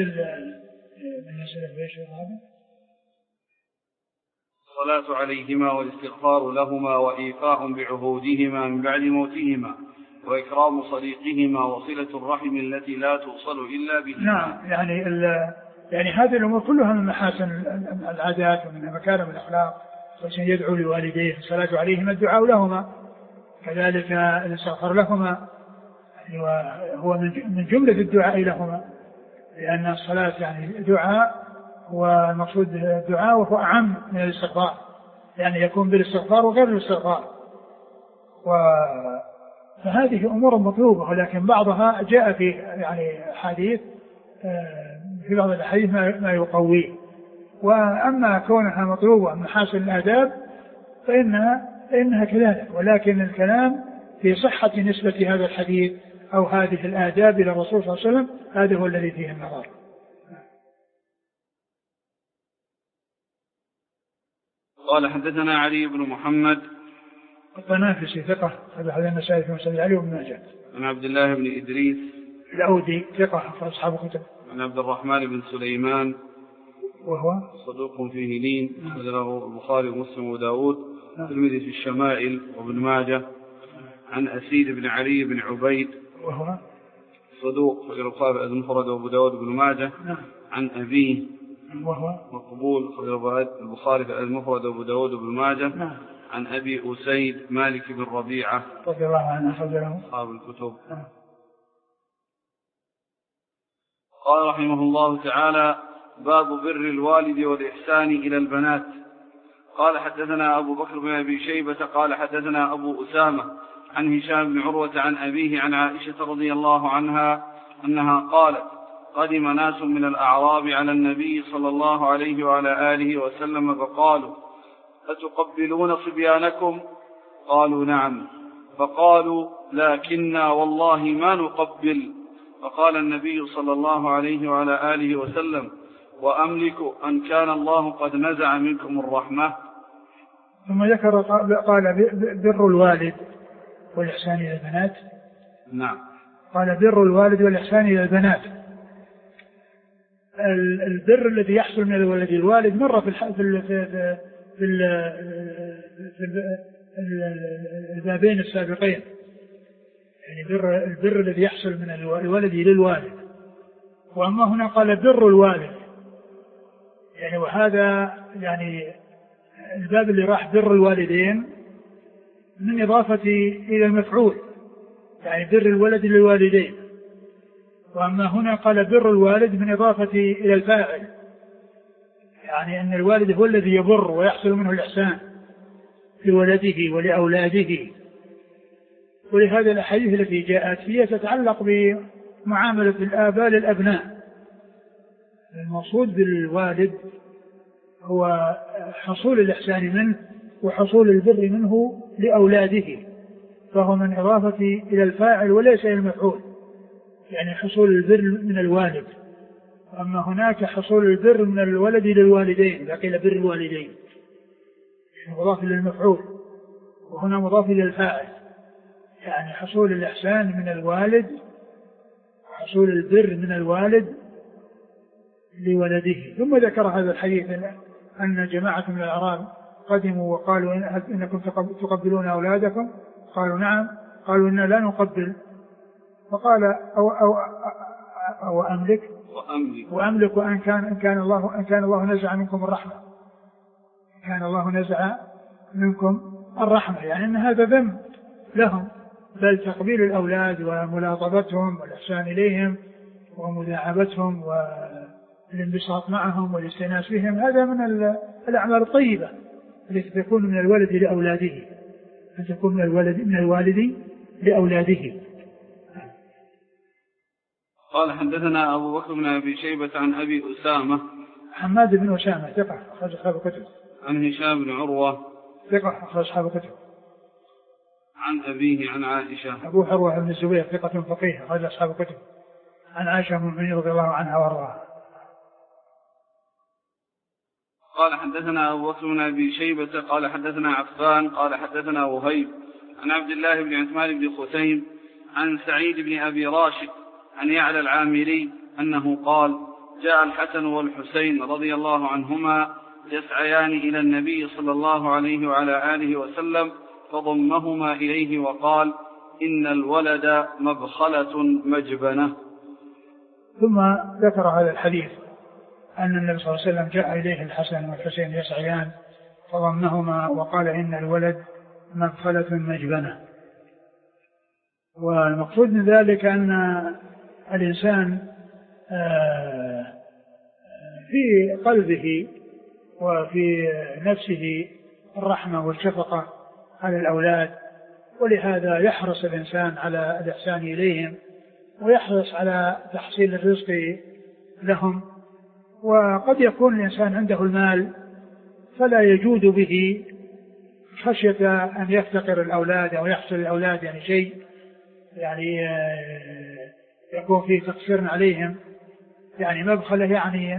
الصلاة عليهما والاستغفار لهما وإيفاء بعهودهما من بعد موتهما وإكرام صديقهما وصلة الرحم التي لا توصل إلا بهما. نعم، يعني هذه الأمور كلها من محاسن العادات ومن مكارم الأخلاق. وشان يدعو لوالديه، الصلاة عليهما الدعاء لهما، كذلك الاستغفار لهما هو من جملة الدعاء لهما، لأن الصلاة يعني دعاء، والمقصود الدعاء وهو أعم من الاستغفار، يعني يكون بالاستغفار وغير الاستغفار. فهذه أمور مطلوبة، ولكن بعضها جاء في يعني حديث في بعض الحديث ما يقويه. وأما كونها مطلوبة من محاسن الآداب فإنها كذلك، ولكن الكلام في صحة نسبة هذا الحديث أو هذه الآداب إلى الرسول صلى الله عليه وسلم، هذا هو الذي فيه النظر. قال حدثنا علي بن محمد الطنافسي ثقة، هذا حديث النسائي في مسند علي بن ماجه. عن عبد الله بن إدريس الأودي ثقة أصحاب كتب. عن عبد الرحمن بن سليمان وهو صدوق فيه لين، له البخاري ومسلم وداود الترمذي في الشمائل وابن ماجه. عن أسيد بن علي بن عبيد وهو صدوق في البخاري المفرد وابو داود بن ماجه. عن أبيه وهو مقبول في البخاري المفرد وابو داود بن ماجه. عن أبي أسيد مالك بن ربيعة رضي الله عنه أخرجه أصحاب الكتب. قال رحمه الله تعالى: باب بر الوالد والإحسان إلى البنات. قال حدثنا أبو بكر بن أبي شيبة قال حدثنا أبو أسامة عن هشام بن عروة عن أبيه عن عائشة رضي الله عنها أنها قالت: قدم ناس من الأعراب على النبي صلى الله عليه وعلى آله وسلم فقالوا: أتقبلون صبيانكم؟ قالوا: نعم. فقالوا: لكننا والله ما نقبل. فقال النبي صلى الله عليه وعلى آله وسلم: وأملك أن كان الله قد نزع منكم الرحمة. ثم ذكر قال بر الوالد والإحسان إلى البنات. نعم. قال بر الوالد والإحسان إلى البنات. البر الذي يحصل من الوالد مر في البابين السابقين، يعني البر الذي يحصل من الولد للوالد. وأما هنا قال بر الوالد، يعني وهذا يعني الباب اللي راح بر الوالدين من إضافة إلى المفعول، يعني بر الولد للوالدين. وأما هنا قال بر الوالد من إضافة إلى الفاعل، يعني أن الوالد هو الذي يبر ويحصل منه الإحسان لولده ولأولاده. ولهذا الأحاديث التي جاءت فيها تتعلق بمعاملة الآباء للأبناء. المقصود بالوالد هو حصول الإحسان منه وحصول البر منه لأولاده، فهو من إضافة إلى الفاعل وليس إلى المفعول، يعني حصول البر من الوالد. أما هناك حصول البر من الولد للوالدين، إذا قيل بر الوالدين مضاف للمفعول، وهنا مضاف للفاعل، يعني حصول الإحسان من الوالد، حصول البر من الوالد لولده. ثم ذكر هذا الحديث أن جماعة من الأعراب قدموا وقالوا إنكم تقبلون أولادكم؟ قالوا نعم. قالوا إنا لا نقبل. فقال أو أملك وأن كان الله نزع منكم الرحمة، كان الله نزع منكم الرحمة، يعني أن هذا ذنب لهم، بل تقبيل الأولاد وملاطفتهم والإحسان إليهم ومداعبتهم والانبساط معهم والاستئناس بهم هذا من الأعمال الطيبة التي تكون من الولد لأولاده، أن تكون من الوالد لأولاده. قال حدثنا أبو بكر بن أبي شيبة عن أبي أسامة حماد بن أسامة ثقة أخرج أصحاب الكتب. عن هشام بن عروة ثقة أخرج أصحاب الكتب. عن أبيه عن عائشة. أبو عروة بن الزبير ثقة فقيه أخرج أصحاب الكتب. عن عائشة أم رضي الله عنها وارضاها. قال حدثنا أبو بكر بن أبي شيبة قال حدثنا عفان قال حدثنا وهيب عن عبد الله بن عثمان بن خثيم عن سعيد بن أبي راشد عن يعلى العامري أنه قال جاء الحسن والحسين رضي الله عنهما يسعيان إلى النبي صلى الله عليه وعلى آله وسلم فضمهما إليه وقال إن الولد مبخلة مجبنة. ثم ذكر هذا الحديث أن النبي صلى الله عليه وسلم جاء إليه الحسن والحسين يسعيان فضمهما وقال إن الولد مبخلة مجبنة. والمقصود من ذلك أن الإنسان في قلبه وفي نفسه الرحمة والشفقة على الأولاد، ولهذا يحرص الإنسان على الإحسان إليهم ويحرص على تحصيل الرزق لهم. وقد يكون الإنسان عنده المال فلا يجود به خشية أن يفتقر الأولاد أو يحصل الأولاد يعني شيء يعني يكون فيه تقصير عليهم، يعني مبخلة، يعني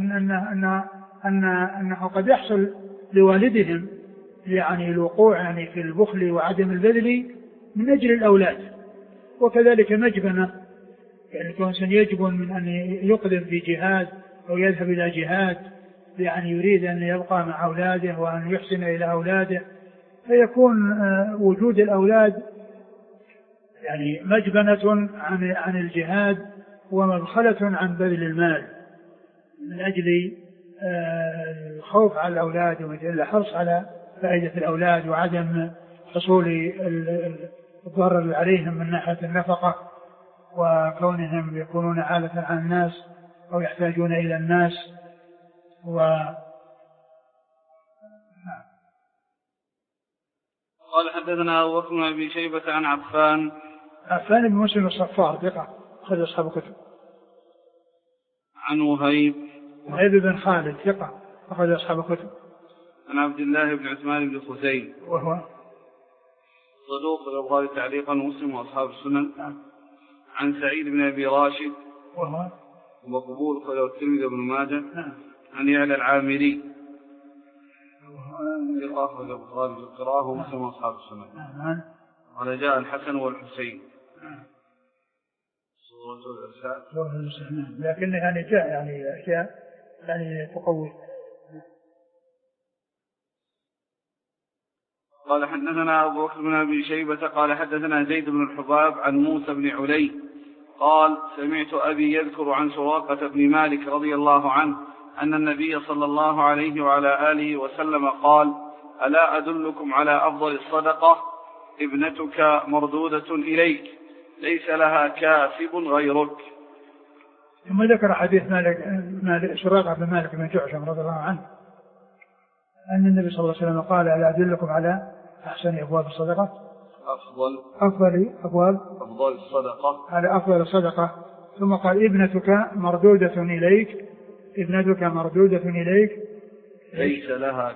أنه قد يحصل لوالدهم يعني الوقوع يعني في البخل وعدم البذل من أجل الأولاد. وكذلك مجبنة، يعني كون يجبن من أن يقدم في جهاد أو يذهب إلى جهاد يعني يريد أن يبقى مع أولاده وأن يحسن إلى أولاده، فيكون وجود الأولاد يعني مجبنة عن الجهاد ومبخلة عن بذل المال من أجل الخوف على الأولاد ومن الحرص على فائدة الأولاد وعدم حصول الضرر عليهم من ناحية النفقة وكونهم يكونون عالة عن الناس أو يحتاجون إلى الناس. قال حدثنا أبو بكر بن أبي شيبة عن عفان بن مسلم الصفار ثقة أخرج أصحاب الكتب. عن وهيب بن خالد ثقة أخرج أصحاب الكتب. عن عبد الله بن عثمان بن خثيم وهو صدوق البخاري تعليقا ومسلم وأصحاب السنن. عن سعيد بن أبي راشد وهو مقبول خرجه الترمذي وابن ماجه. عن يعلى العامري ثقة أخرج البخاري في القراءة ومسلم وأصحاب السنن. قال جاء الحسن والحسين صورة الإرسال لكن يعني جاء يعني أشياء يعني تقوي. قال حدثنا أبو بكر بن أبي شيبة قال حدثنا زيد بن الحباب عن موسى بن علي قال سمعت أبي يذكر عن سراقة بن مالك رضي الله عنه أن النبي صلى الله عليه وعلى آله وسلم قال ألا أدلكم على أفضل الصدقة ابنتك مردودة إليك ليس لها كاسب غيرك. ثم ذكر حديث سراقة بن مالك بن جعشم رضي الله عنه أن النبي صلى الله عليه وسلم قال ألا أدلكم على أحسن أبواب الصدقة أفضل الصدقة على أفضل الصدقة. ثم قال ابنتك مردودة إليك ليس لها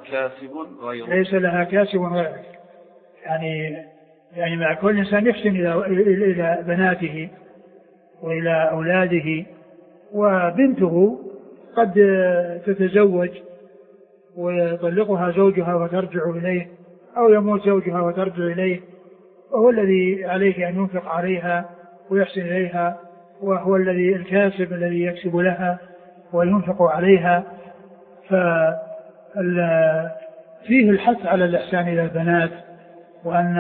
كاسب غيرك. يعني مع كل إنسان يحسن إلى بناته وإلى أولاده، وبنته قد تتزوج ويطلقها زوجها وترجع إليه أو يموت زوجها وترجع إليه، وهو الذي عليه أن ينفق عليها ويحسن إليها، وهو الكاسب الذي يكسب لها وينفق عليها. فيه الحث على الإحسان إلى البنات، وأن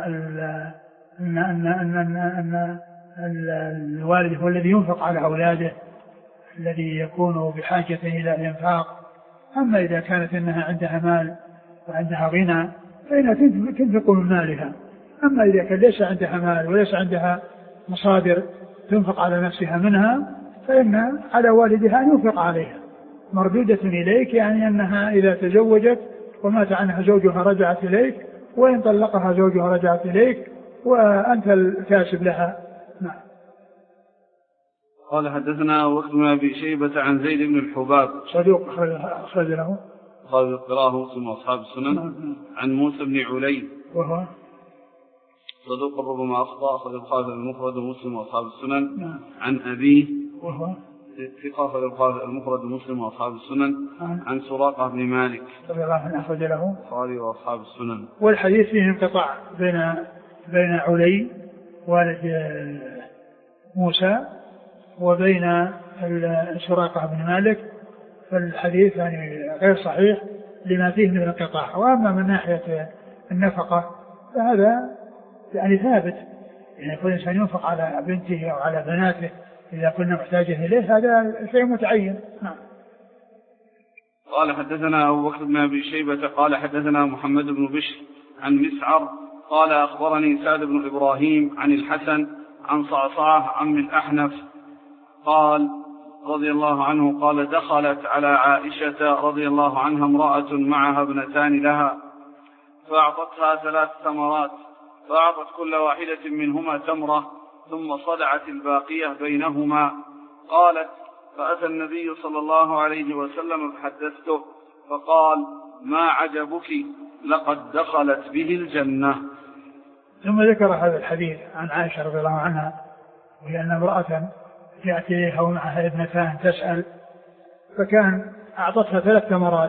الوالد هو الذي ينفق على أولاده الذي يكون بحاجة إلى الإنفاق. أما إذا كانت إنها عندها مال وعندها غنى فإنها تنفق من مالها. أما إذا كان ليس عندها مال وليس عندها مصادر تنفق على نفسها منها فإن على والدها أن ينفق عليها. مردودة إليك يعني أنها إذا تزوجت ومات عنها زوجها رجعت إليك، وإن طلقها زوجها رجعت إليك وأنت الكاسب لها. نعم. قال حدثنا وقت بن أبي شيبة عن زيد بن الحباب صدوق أخرج له قال قراه مسلم وأصحاب السنن. عن موسى بن علي وهو صدوق ربما أخطأ أخرج البخاري المفرد ومسلم وأصحاب السنن. عن أبيه وهو ثقة أخرج البخاري المفرد ومسلم وأصحاب السنن. عن سراقة بن مالك رضي الله عنه أخرج له البخاري وأصحاب السنن. والحديث فيه انقطاع بين علي والد موسى وبين سراقة بن مالك، فالحديث يعني غير صحيح لما فيه من الانقطاع. وأما من ناحية النفقة فهذا يعني ثابت، يعني كل إنسان ينفق على بنته أو على بناته إذا كنا محتاجة إليه، هذا شيء متعين. نعم. قال حدثنا أبو بكر بن أبي شيبة قال حدثنا محمد بن بشر عن مسعر قال أخبرني سعد بن إبراهيم عن الحسن عن صعصعة عن الأحنف قال رضي الله عنه قال دخلت على عائشة رضي الله عنها امرأة معها ابنتان لها فأعطتها 3 تمرات، فأعطت كل واحدة منهما تمرة ثم صدعت الباقية بينهما. قالت فأتى النبي صلى الله عليه وسلم فحدثته فقال ما عجبك لقد دخلت به الجنة. ثم ذكر هذا الحديث عن عائشة رضي الله عنها، وهي أن امرأة جاءت إليها ومعها ابنتان تسأل، فكان أعطتها 3 تمرات،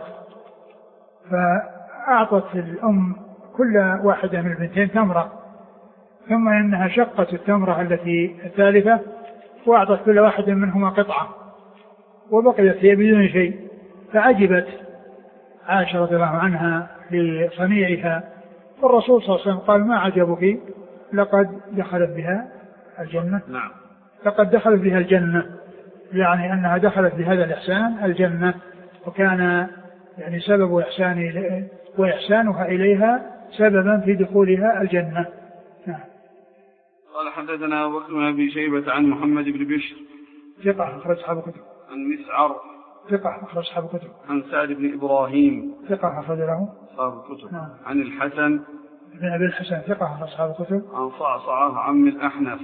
فأعطت الأم كل واحدة من البنتين تمرة، ثم إنها شقت التمرة التي الثالثة وأعطت كل واحدة منهما قطعة وبقيت هي بدون شيء. فعجبت عائشة رضي الله عنها لصنيعها، والرسول صلى الله عليه وسلم قال ما عجبك لقد دخلت بها الجنة. نعم. لقد دخلت بها الجنة، يعني أنها دخلت بهذا الإحسان الجنة، وكان يعني سبب وإحسانها إليها سببا في دخولها الجنة. نعم. قال حدثنا أبو بكر بن أبي شيبة عن محمد بن بشر ثقة أخرج أصحاب الكتب. عن مسعر ثقة أخرج أصحاب الكتب. عن سعد بن إبراهيم ثقة أخرج له أصحاب الكتب. نعم. عن الحسن بن أبي الحسن ثقة أخرج أصحاب الكتب. عن صعصعة عم الأحنف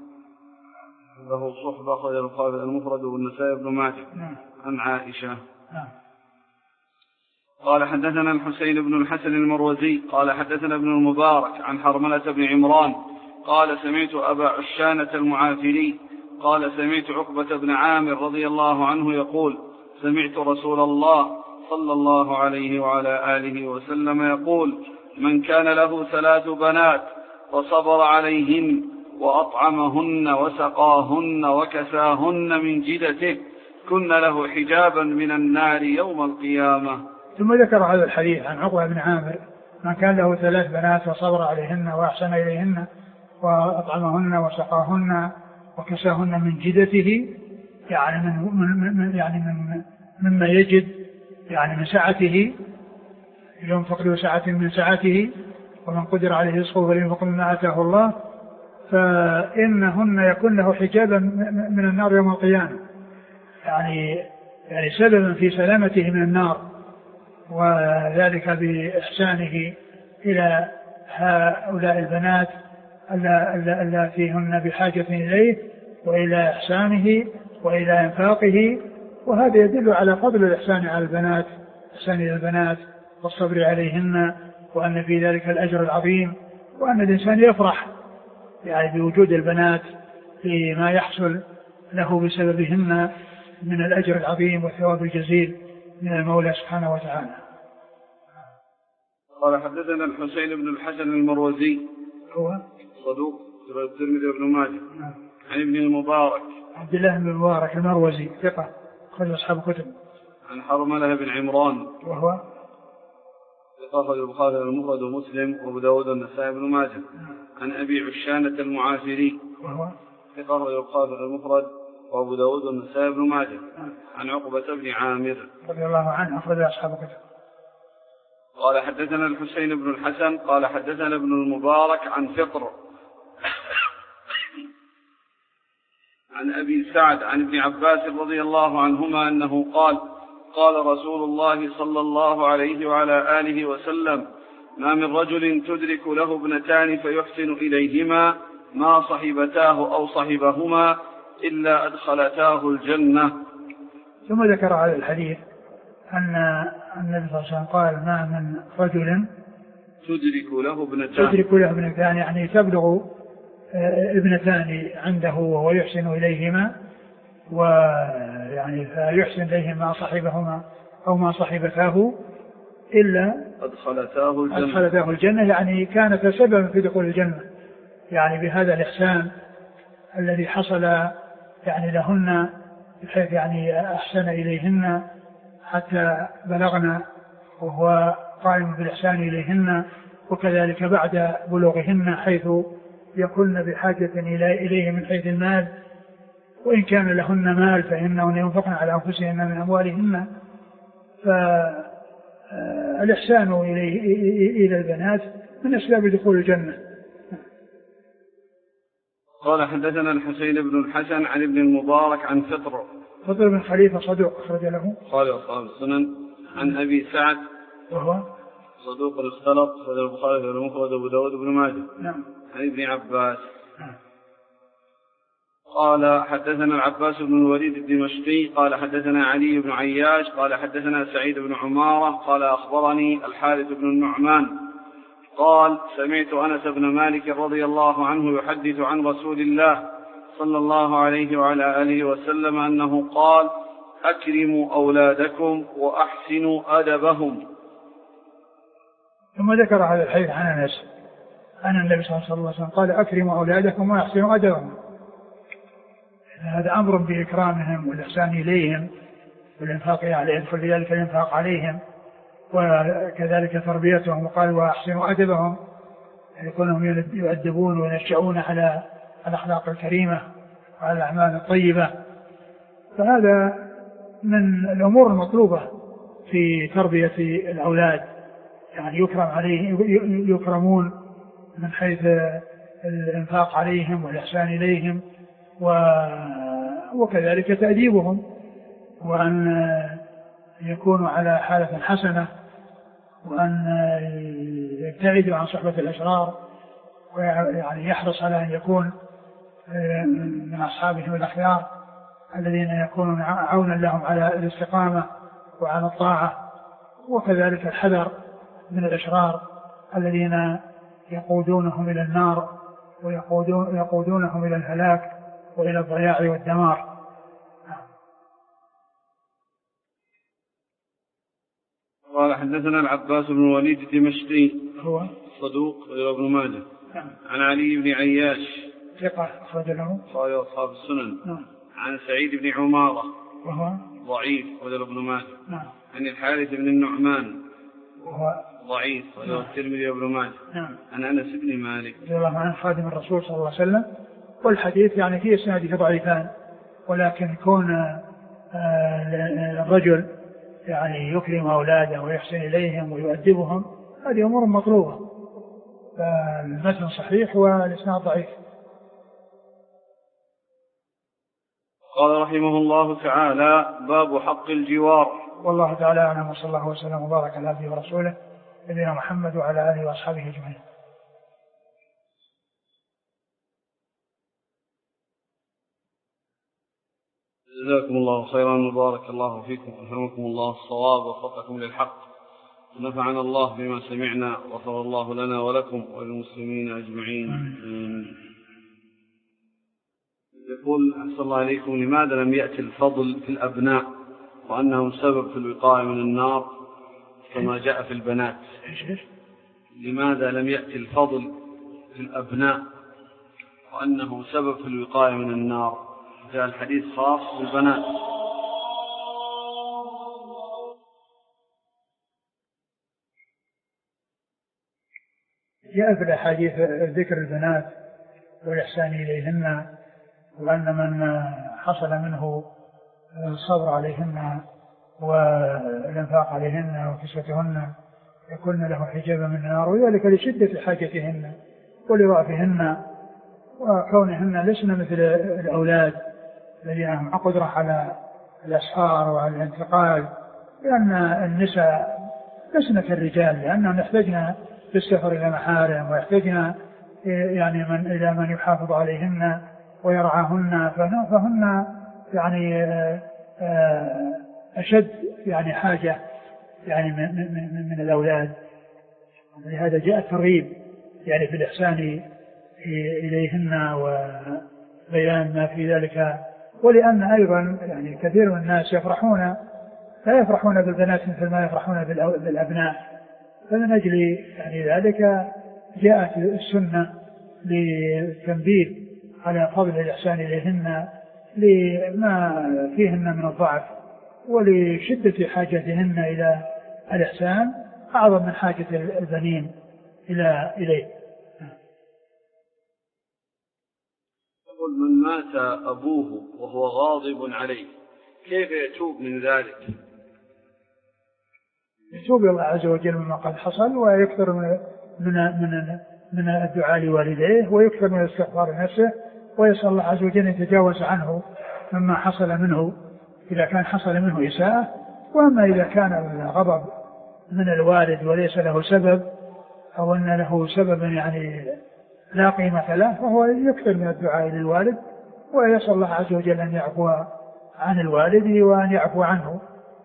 له صحبة أخرج البخاري المفرد والنسائي بن ماجه. نعم. عن عائشة. نعم. قال حدثنا الحسين بن الحسن المروزي قال حدثنا ابن المبارك عن حرملة بن عمران قال سمعت أبا عشانة المعافري قال سمعت عقبة بن عامر رضي الله عنه يقول سمعت رسول الله صلى الله عليه وعلى آله وسلم يقول من كان له 3 بنات وصبر عليهن وأطعمهن وسقاهن وكساهن من جدته كن له حجابا من النار يوم القيامة. ثم ذكر هذا الحديث عن عقبة بن عامر من كان له 3 بنات وصبر عليهن وأحسن إليهن وأطعمهن وسقاهن وكساهن من جدته، يعني مما يجد، يعني من سعته، ينفق له سعة من سعته، ومن قدر عليه رزقه فلينفق مما آتاه الله، فإنهن يكون له حجابا من النار يوم القيامة، يعني سببا في سلامته من النار، وذلك بإحسانه إلى هؤلاء البنات اللاتي هن بحاجة إليه وإلى إحسانه وإلى إنفاقه. وهذا يدل على فضل الإحسان على البنات، إحسان إلى البنات والصبر عليهن، وأن في ذلك الأجر العظيم، وأن الإنسان يفرح يعني بوجود البنات فيما يحصل له بسببهن من الأجر العظيم والثواب الجزيل من المولى سبحانه وتعالى. قال حدثنا الحسين بن الحسن المروزي هو صدوق الترمذي وابن ماجه. عن ابن المبارك عبد الله بن المبارك المروزي ثقة أخرج أصحاب الكتب. عن حرملة بن عمران وهو أخرج البخاري المفرد ومسلم وأبو داود والنسائي بن ماجه. عن أبي عشانة المعافري وهو أخرج البخاري المفرد وأبو داود والنسائي بن ماجه. عن عقبة بن عامر رضي الله عنه أخرج أصحاب كتب. قال حدثنا الحسين بن الحسن قال حدثنا ابن المبارك عن فطر عن أبي سعد عن ابن عباس رضي الله عنهما أنه قال قال رسول الله صلى الله عليه وعلى آله وسلم ما من رجل تدرك له ابنتان فيحسن إليهما ما صحبتاه أو صحبهما إلا أدخلتاه الجنة. ثم ذكر على الحديث أن النبي صلى الله عليه وسلم قال ما من رجل تدرك له ابنتان يعني تبلغ ابنتان عنده وهو يحسن إليهما ويعني فيحسن إليهما صاحبهما أو ما صاحبتاه إلا أدخلتاه الجنة يعني كانت سببا في دخول الجنة يعني بهذا الإحسان الذي حصل يعني لهن بحيث يعني أحسن إليهن حتى بلغنا وهو قائم بالإحسان إليهن وكذلك بعد بلوغهن حيث يكون بحاجة إليه من حيث المال وإن كان لهن مال فإنهن ينفقن على أنفسهن من أموالهن فالإحسان إلى البنات من أسباب دخول الجنة. قال حدثنا الحسين بن الحسن عن ابن المبارك عن فطر بن خليفة صدوق أخرج له قال أصحاب السنن. عن أبي سعد وهو صدوق اختلط أخرج البخاري المفرد وأبو داود بن ماجه. نعم. عن ابن عباس قال حدثنا العباس بن الوليد الدمشقي قال حدثنا علي بن عياش قال حدثنا سعيد بن عمارة قال أخبرني الحارث بن النعمان قال سمعت أنس بن مالك رضي الله عنه يحدث عن رسول الله صلى الله عليه وعلى آله وسلم أنه قال أكرموا أولادكم وأحسنوا أدبهم. ثم ذكر هذا الحديث عن أنس أن النبي صلى الله عليه وسلم قال أكرموا أولادكم وأحسنوا أدبهم. هذا أمر بإكرامهم والإحسان إليهم والإنفاق عليهم يدخل في ذلك الإنفاق عليهم وكذلك تربيتهم وقال وأحسنوا أدبهم يكونهم يؤدبون وينشأون على الأخلاق الكريمة وعلى الأعمال الطيبة. فهذا من الأمور المطلوبة في تربية الأولاد يعني يكرمون من حيث الإنفاق عليهم والإحسان إليهم وكذلك تأديبهم وأن يكونوا على حالة حسنة وأن يبتعدوا عن صحبة الأشرار ويعني يحرص على أن يكون من أصحابهم الأخيار الذين يكونون عونا لهم على الاستقامة وعلى الطاعة وكذلك الحذر من الأشرار الذين يقودونهم إلى النار ويقودونهم إلى الهلاك وإلى الضياع والدمار. قال حدثنا العباس بن الوليد الدمشقي هو صدوق ابن ماجه. عن علي بن عياش ثقة أخرج له قال أصحاب السنن. عن سعيد بن عمارة وهو ضعيف أخرج ابن ماجه. عن الحارث بن النعمان وهو ضعيف أخرج الترمذي وابن ماجه. عن أنس بن مالك رضي الله عنه خادم الرسول صلى الله عليه وسلم. والحديث يعني في إسناده ضعيفان ولكن كون الرجل يعني يكرم أولاده ويحسن إليهم ويؤدبهم هذه أمور مطلوبة. فالمتن صحيح والإسناد ضعيف. قال رحمه الله تعالى باب حق الجوار. والله تعالى أعلم وصلى الله وسلم وبارك على عبده ورسوله نبينا محمد وعلى آله وأصحابه أجمعين. جزاكم الله خيرا وبارك الله فيكم ألهمكم الله الصواب ووفقكم للحق ونفعنا الله بما سمعنا وغفر الله لنا ولكم وللمسلمين أجمعين. يقول أحسن الله عليكم لماذا لم يأتي الفضل في الأبناء وأنهم سبب في الوقاية من النار كما جاء في البنات؟ لماذا لم يأتي الفضل في الأبناء وأنه سبب في الوقاية من النار؟ جاء الحديث خاص بالبنات. جاء في الأحاديث ذكر البنات والإحسان إليهن، وأن من حصل منه الصبر عليهن والإنفاق عليهن وكسوتهن يكون له حجابا من النار، وذلك لشدة حاجتهن ولضعفهن وكونهن لسن مثل الأولاد الذين هم قدرة على الأسفار وعلى الانتقال، لأن النساء لسن كالرجال، لأنهم يحتاجن في السفر إلى محارم، ويحتاجن يعني إلى من يحافظ عليهن ويرعاهن، فهن يعني أشد يعني حاجة يعني من الأولاد. لهذا جاء الترغيب يعني في الإحسان إليهن وبيان ما في ذلك. ولأن أيضا يعني كثير من الناس لا يفرحون بالبنات مثل ما يفرحون بالأبناء، فمن أجل يعني ذلك جاءت السنة للتنبيه على فضل الإحسان إليهن لما فيهن من الضعف ولشدة حاجتهن إلى الإحسان أعظم من حاجة البنين إليه. يقول: من مات أبوه وهو غاضب عليه كيف يتوب من ذلك؟ يتوب الله عز وجل مما قد حصل، ويكثر من الدعاء لوالديه، ويكثر من الاستغفار لنفسه، ويسأل الله عز وجل أن يتجاوز عنه مما حصل منه إذا كان حصل منه إساءة. وأما إذا كان الغضب من الوالد وليس له سبب، أو أن له سبب يعني لا قيمة له، فهو يكثر من الدعاء للوالد، ويسأل الله عز وجل أن يعفو عن الوالد وأن يعفو عنه.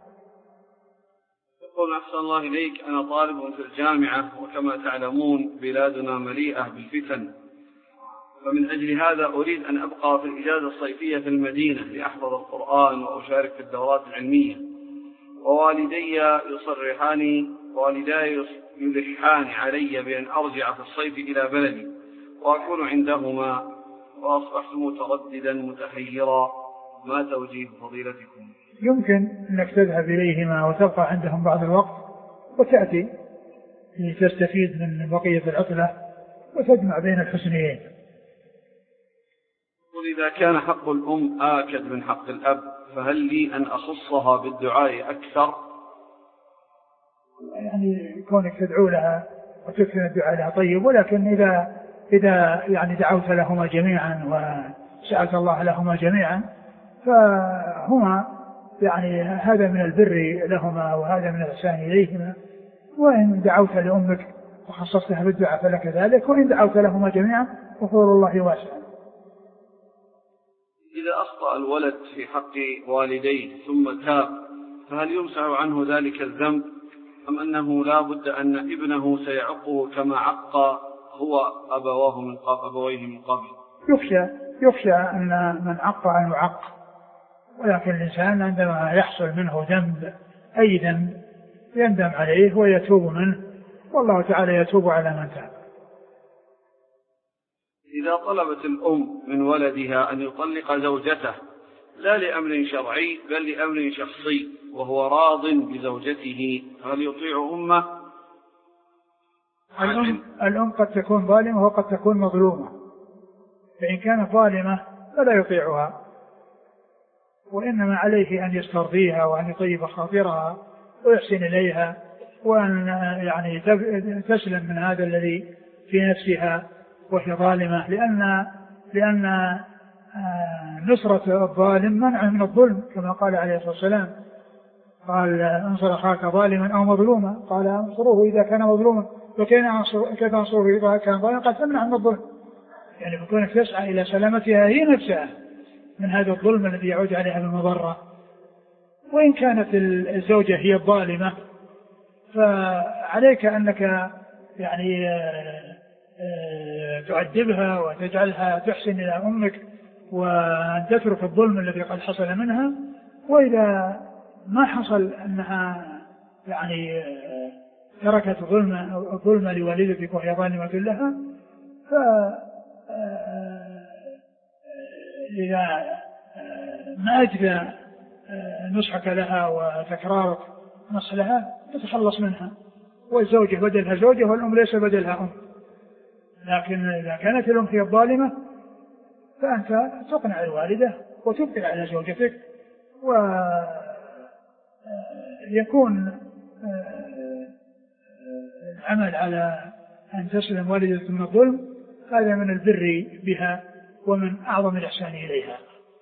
يقول: أحسن الله إليك، أنا طالب في الجامعة، وكما تعلمون بلادنا مليئة بالفتن، فمن أجل هذا أريد أن أبقى في الإجازة الصيفية في المدينة لأحفظ القرآن وأشارك في الدورات العلمية، ووالداي يلحان علي بأن أرجع في الصيف إلى بلدي وأكون عندهما، وأصبحت مترددا متحيرا، ما توجيه فضيلتكم؟ يمكن أنك تذهب إليهما وتبقى عندهم بعض الوقت وتأتي لتستفيد من بقية العطلة وتجمع بين الحسنيين. وإذا كان حق الأم آكد من حق الأب، فهل لي أن أخصها بالدعاء أكثر؟ يعني كونك تدعو لها وتكثر الدعاء لها طيب، ولكن إذا يعني دعوت لهما جميعا وسألت الله لهما جميعا فهما يعني هذا من البر لهما وهذا من الإحسان إليهما. وإن دعوت لأمك وخصصتها بالدعاء فلك ذلك، وإن دعوت لهما جميعا فغفور الله واسع. إذا أخطأ الولد في حق والديه ثم تاب، فهل يمسح عنه ذلك الذنب، أم أنه لا بد أن ابنه سيعقه كما عق هو أبويه من قبل؟ يخشى أن من عق أن يعق، ولكن الإنسان عندما يحصل منه ذنب أي ذنب يندم عليه ويتوب منه، والله تعالى يتوب على من تاب. إذا طلبت الأم من ولدها أن يطلق زوجته لا لأمر شرعي بل لأمر شخصي وهو راض بزوجته، هل يطيع أمه؟ الأم قد تكون ظالمة وقد تكون مظلومة، فإن كانت ظالمة فلا يطيعها، وإنما عليه أن يسترضيها وأن يطيب خاطرها ويحسن إليها، وأن يعني تسلم من هذا الذي في نفسها وهي ظالمة، لأن نصرة الظالم منع من الظلم، كما قال عليه الصلاة والسلام، قال: انصر أخاك ظالما أو مظلوما، قال: انصروه إذا كان مظلوما، وكيف انصره إذا كان ظالما؟ قال: تمنع من الظلم، يعني بكونك تسعى إلى سلامتها هي نفسها من هذا الظلم الذي يعود عليها بالمضرة. وإن كانت الزوجة هي الظالمة فعليك أنك يعني تؤدبها وتجعلها تحسن إلى أمك وأن تترك الظلم الذي قد حصل منها. وإذا ما حصل أنها يعني تركت الظلم لوالدتك وهي ظالمة لها، إذا ما أجدى نصحك لها وتكرارك نصح لها تتخلص منها، والزوجة بدلها زوجة والأم ليس بدلها أم، لكن إذا كانت الأم هي الظالمة فأنت تقنع الوالدة وتبقي على زوجتك، ويكون العمل على أن تسلم والدتك من الظلم هذا من البر بها ومن أعظم الإحسان إليها.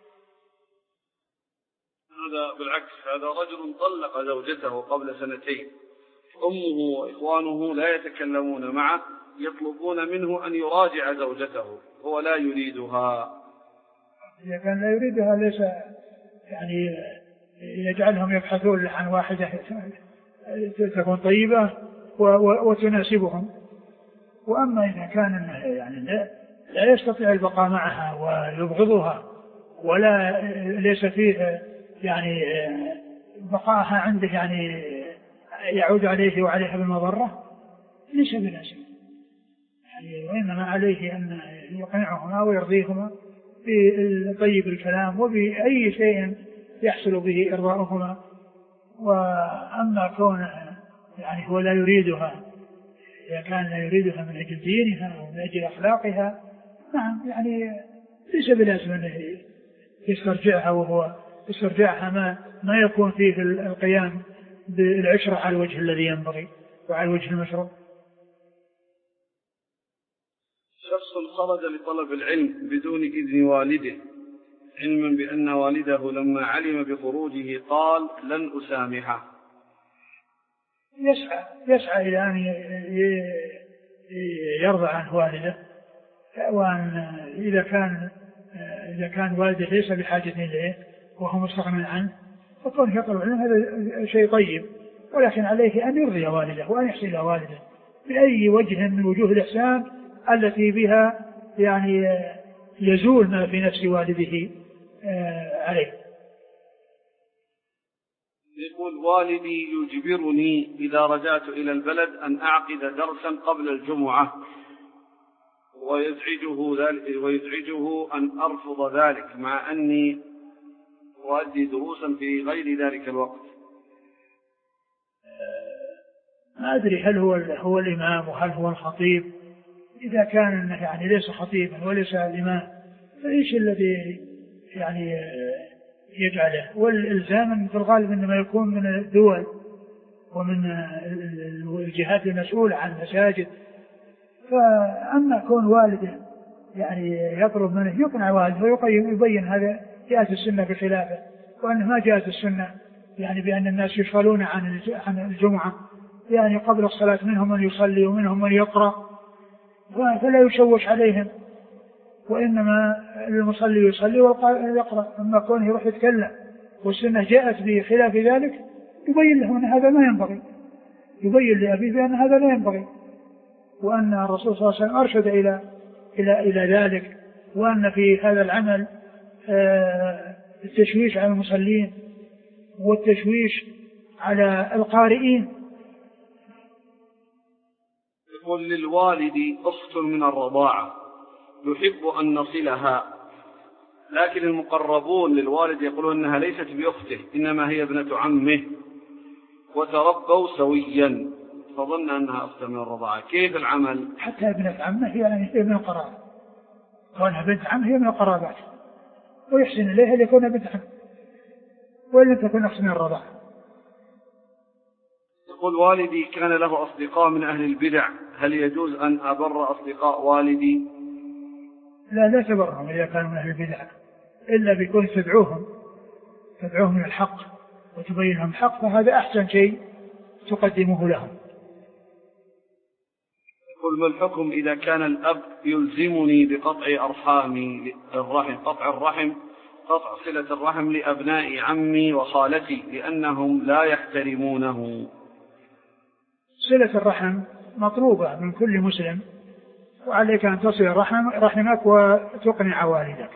هذا بالعكس، هذا رجل طلق زوجته قبل 2 سنين، أمه وإخوانه لا يتكلمون معه، يطلبون منه أن يراجع زوجته، هو لا يريدها. إذا كان لا يريدها ليس يعني يجعلهم يبحثون عن واحدة تكون طيبة وتناسبهم. وأما إذا كان يعني لا يستطيع البقاء معها ويبغضها ولا ليس فيه يعني بقاءها عنده يعني يعود عليه وعليها بالمضرة، ليس بلازم يعني، وإنما عليه أن يقنعهما ويرضيهما بطيب الكلام وبأي شيء يحصل به إرضاؤهما. وأما كون يعني هو لا يريدها، إذا كان لا يريدها من أجل دينها ومن أجل أخلاقها، نعم يعني ليس بلازم أنه يسترجعها، وهو يسترجعها ما يكون فيه القيام بالعشرة على الوجه الذي ينبغي وعلى الوجه المشروع. شخص خرج لطلب العلم بدون إذن والده، علما بأن والده لما علم بخروجه قال لن أسامحه. يسعى إلى أن يرضى عن والده، وأن إذا كان والده ليس بحاجة إليه وهو مستغنى عنه فكون يطلب العلم هذا شيء طيب، ولكن عليه أن يرضي والده وأن يحسن إلى والده بأي وجه من وجوه الإحسان التي بها يعني يزول ما في نفس والده عليه. يقول والدي يجبرني إذا رجعت إلى البلد أن أعقد درسا قبل الجمعة، ويزعجه أن أرفض ذلك مع أني أؤدي دروسا في غير ذلك الوقت. ما أدري هل هو الإمام وهل هو الخطيب. إذا كان يعني ليس خطيبا وليس الإمام فإيش الذي يعني يجعله؟ والإلزام في الغالب إنما يكون من الدول ومن الجهات المسؤولة عن المساجد. فأما كون والده يعني يطلب منه يقنع والده ويبين هذا جاءت السنة بخلافه، وأنه ما جاءت السنة يعني بأن الناس يشغلون عن الجمعة، يعني قبل الصلاة منهم من يصلي ومنهم من يقرأ، فلا يشوش عليهم، وإنما المصلي يصلي والقارئ يقرأ. أما كونه يروح يتكلم والسنة جاءت بخلاف ذلك يبين له أن هذا ما ينبغي، يبين لأبيه بأن هذا لا ينبغي، وأن الرسول صلى الله عليه وسلم أرشد إلى ذلك، وأن في هذا العمل التشويش على المصلين والتشويش على القارئين. يقول للوالد أخت من الرضاعة يحب أن نصلها، لكن المقربون للوالد يقولون أنها ليست بأخته إنما هي ابنة عمه وتربوا سويا، فظن أنها أخت من الرضاعة، كيف العمل؟ حتى ابنة عمه هي من القرابة، كونها بنت عمه هي من القرابات، ويحسن إليها ليكون بنت عمه وإن لم تكن أخت من الرضاعة. يقول والدي كان له أصدقاء من أهل البدع، هل يجوز أن أبر أصدقاء والدي؟ لا تبرهم إذا كانوا من أهل البدع، إلا بيكون تدعوهم من الحق وتبين لهم الحق، فهذا أحسن شيء تقدمه لهم. يقول ما الحكم إذا كان الأب يلزمني بقطع أرحامي قطع صلة الرحم لأبناء عمي وخالتي لأنهم لا يحترمونه؟ صلة الرحم مطلوبة من كل مسلم، وعليك أن تصل رحمك وتقنع والدك.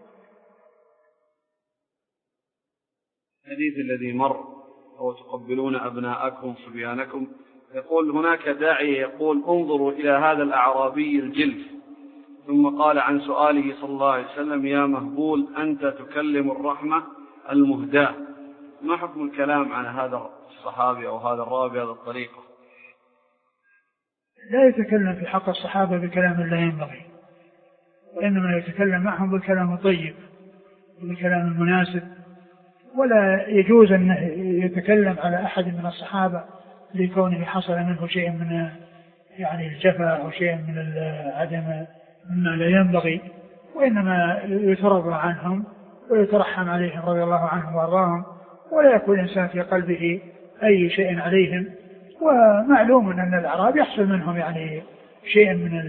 الحديث الذي مر هو تقبلون أبناءكم صبيانكم، يقول هناك داعي يقول انظروا إلى هذا الأعرابي الجلف، ثم قال عن سؤاله صلى الله عليه وسلم يا مهبول أنت تكلم الرحمة المهداة، ما حكم الكلام عن هذا الصحابي أو هذا الراوي بهذه الطريقة؟ لا يتكلم في حق الصحابة بكلام لا ينبغي، وإنما يتكلم معهم بالكلام الطيب بالكلام المناسب. ولا يجوز أن يتكلم على أحد من الصحابة لكونه حصل منه شيء من يعني الجفاء أو شيء من عدم مما لا ينبغي، وإنما يترضى عنهم ويترحم عليهم رضي الله عنهم وارضاهم، ولا يكون الإنسان في قلبه أي شيء عليهم. ومعلوم أن الأعراب يحصل منهم يعني شيء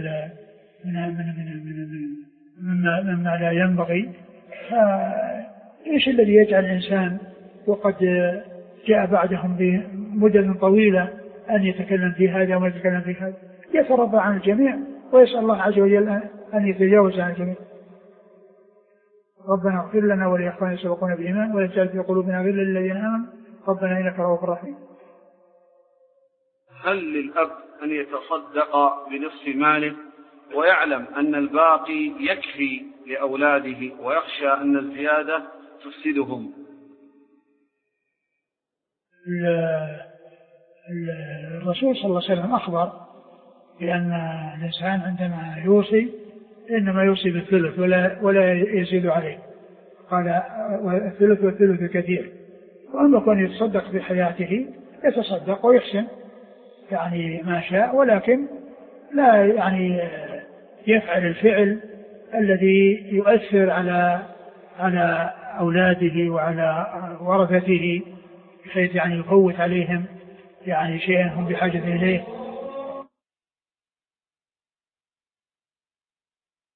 مما لا ينبغي. إيش الذي يجعل الإنسان وقد جاء بعدهم بمدة طويلة أن يتكلم في هذا وما يتكلم في هذا؟ يترضى عن الجميع ويسأل الله عز وجل أن يتجاوز عن الجميع. ربنا اغفر لنا ولإخواننا سبقونا بالإيمان ولا تجعل في قلوبنا غلا للذين آمنوا ربنا إنك رؤوف رحيم. هل للأب أن يتصدق بنصف ماله ويعلم أن الباقي يكفي لأولاده ويخشى أن الزيادة تفسدهم؟ الرسول صلى الله عليه وسلم أخبر بأن الإنسان عندما يوصي إنما يوصي بالثلث ولا يزيد عليه. قال والثلث والثلث كثير. وأما كان يتصدق في حياته يتصدق ويحسن يعني ما شاء، ولكن لا يعني يفعل الفعل الذي يؤثر على أولاده وعلى ورثته بحيث يعني يفوت عليهم يعني شيئا هم بحاجة إليه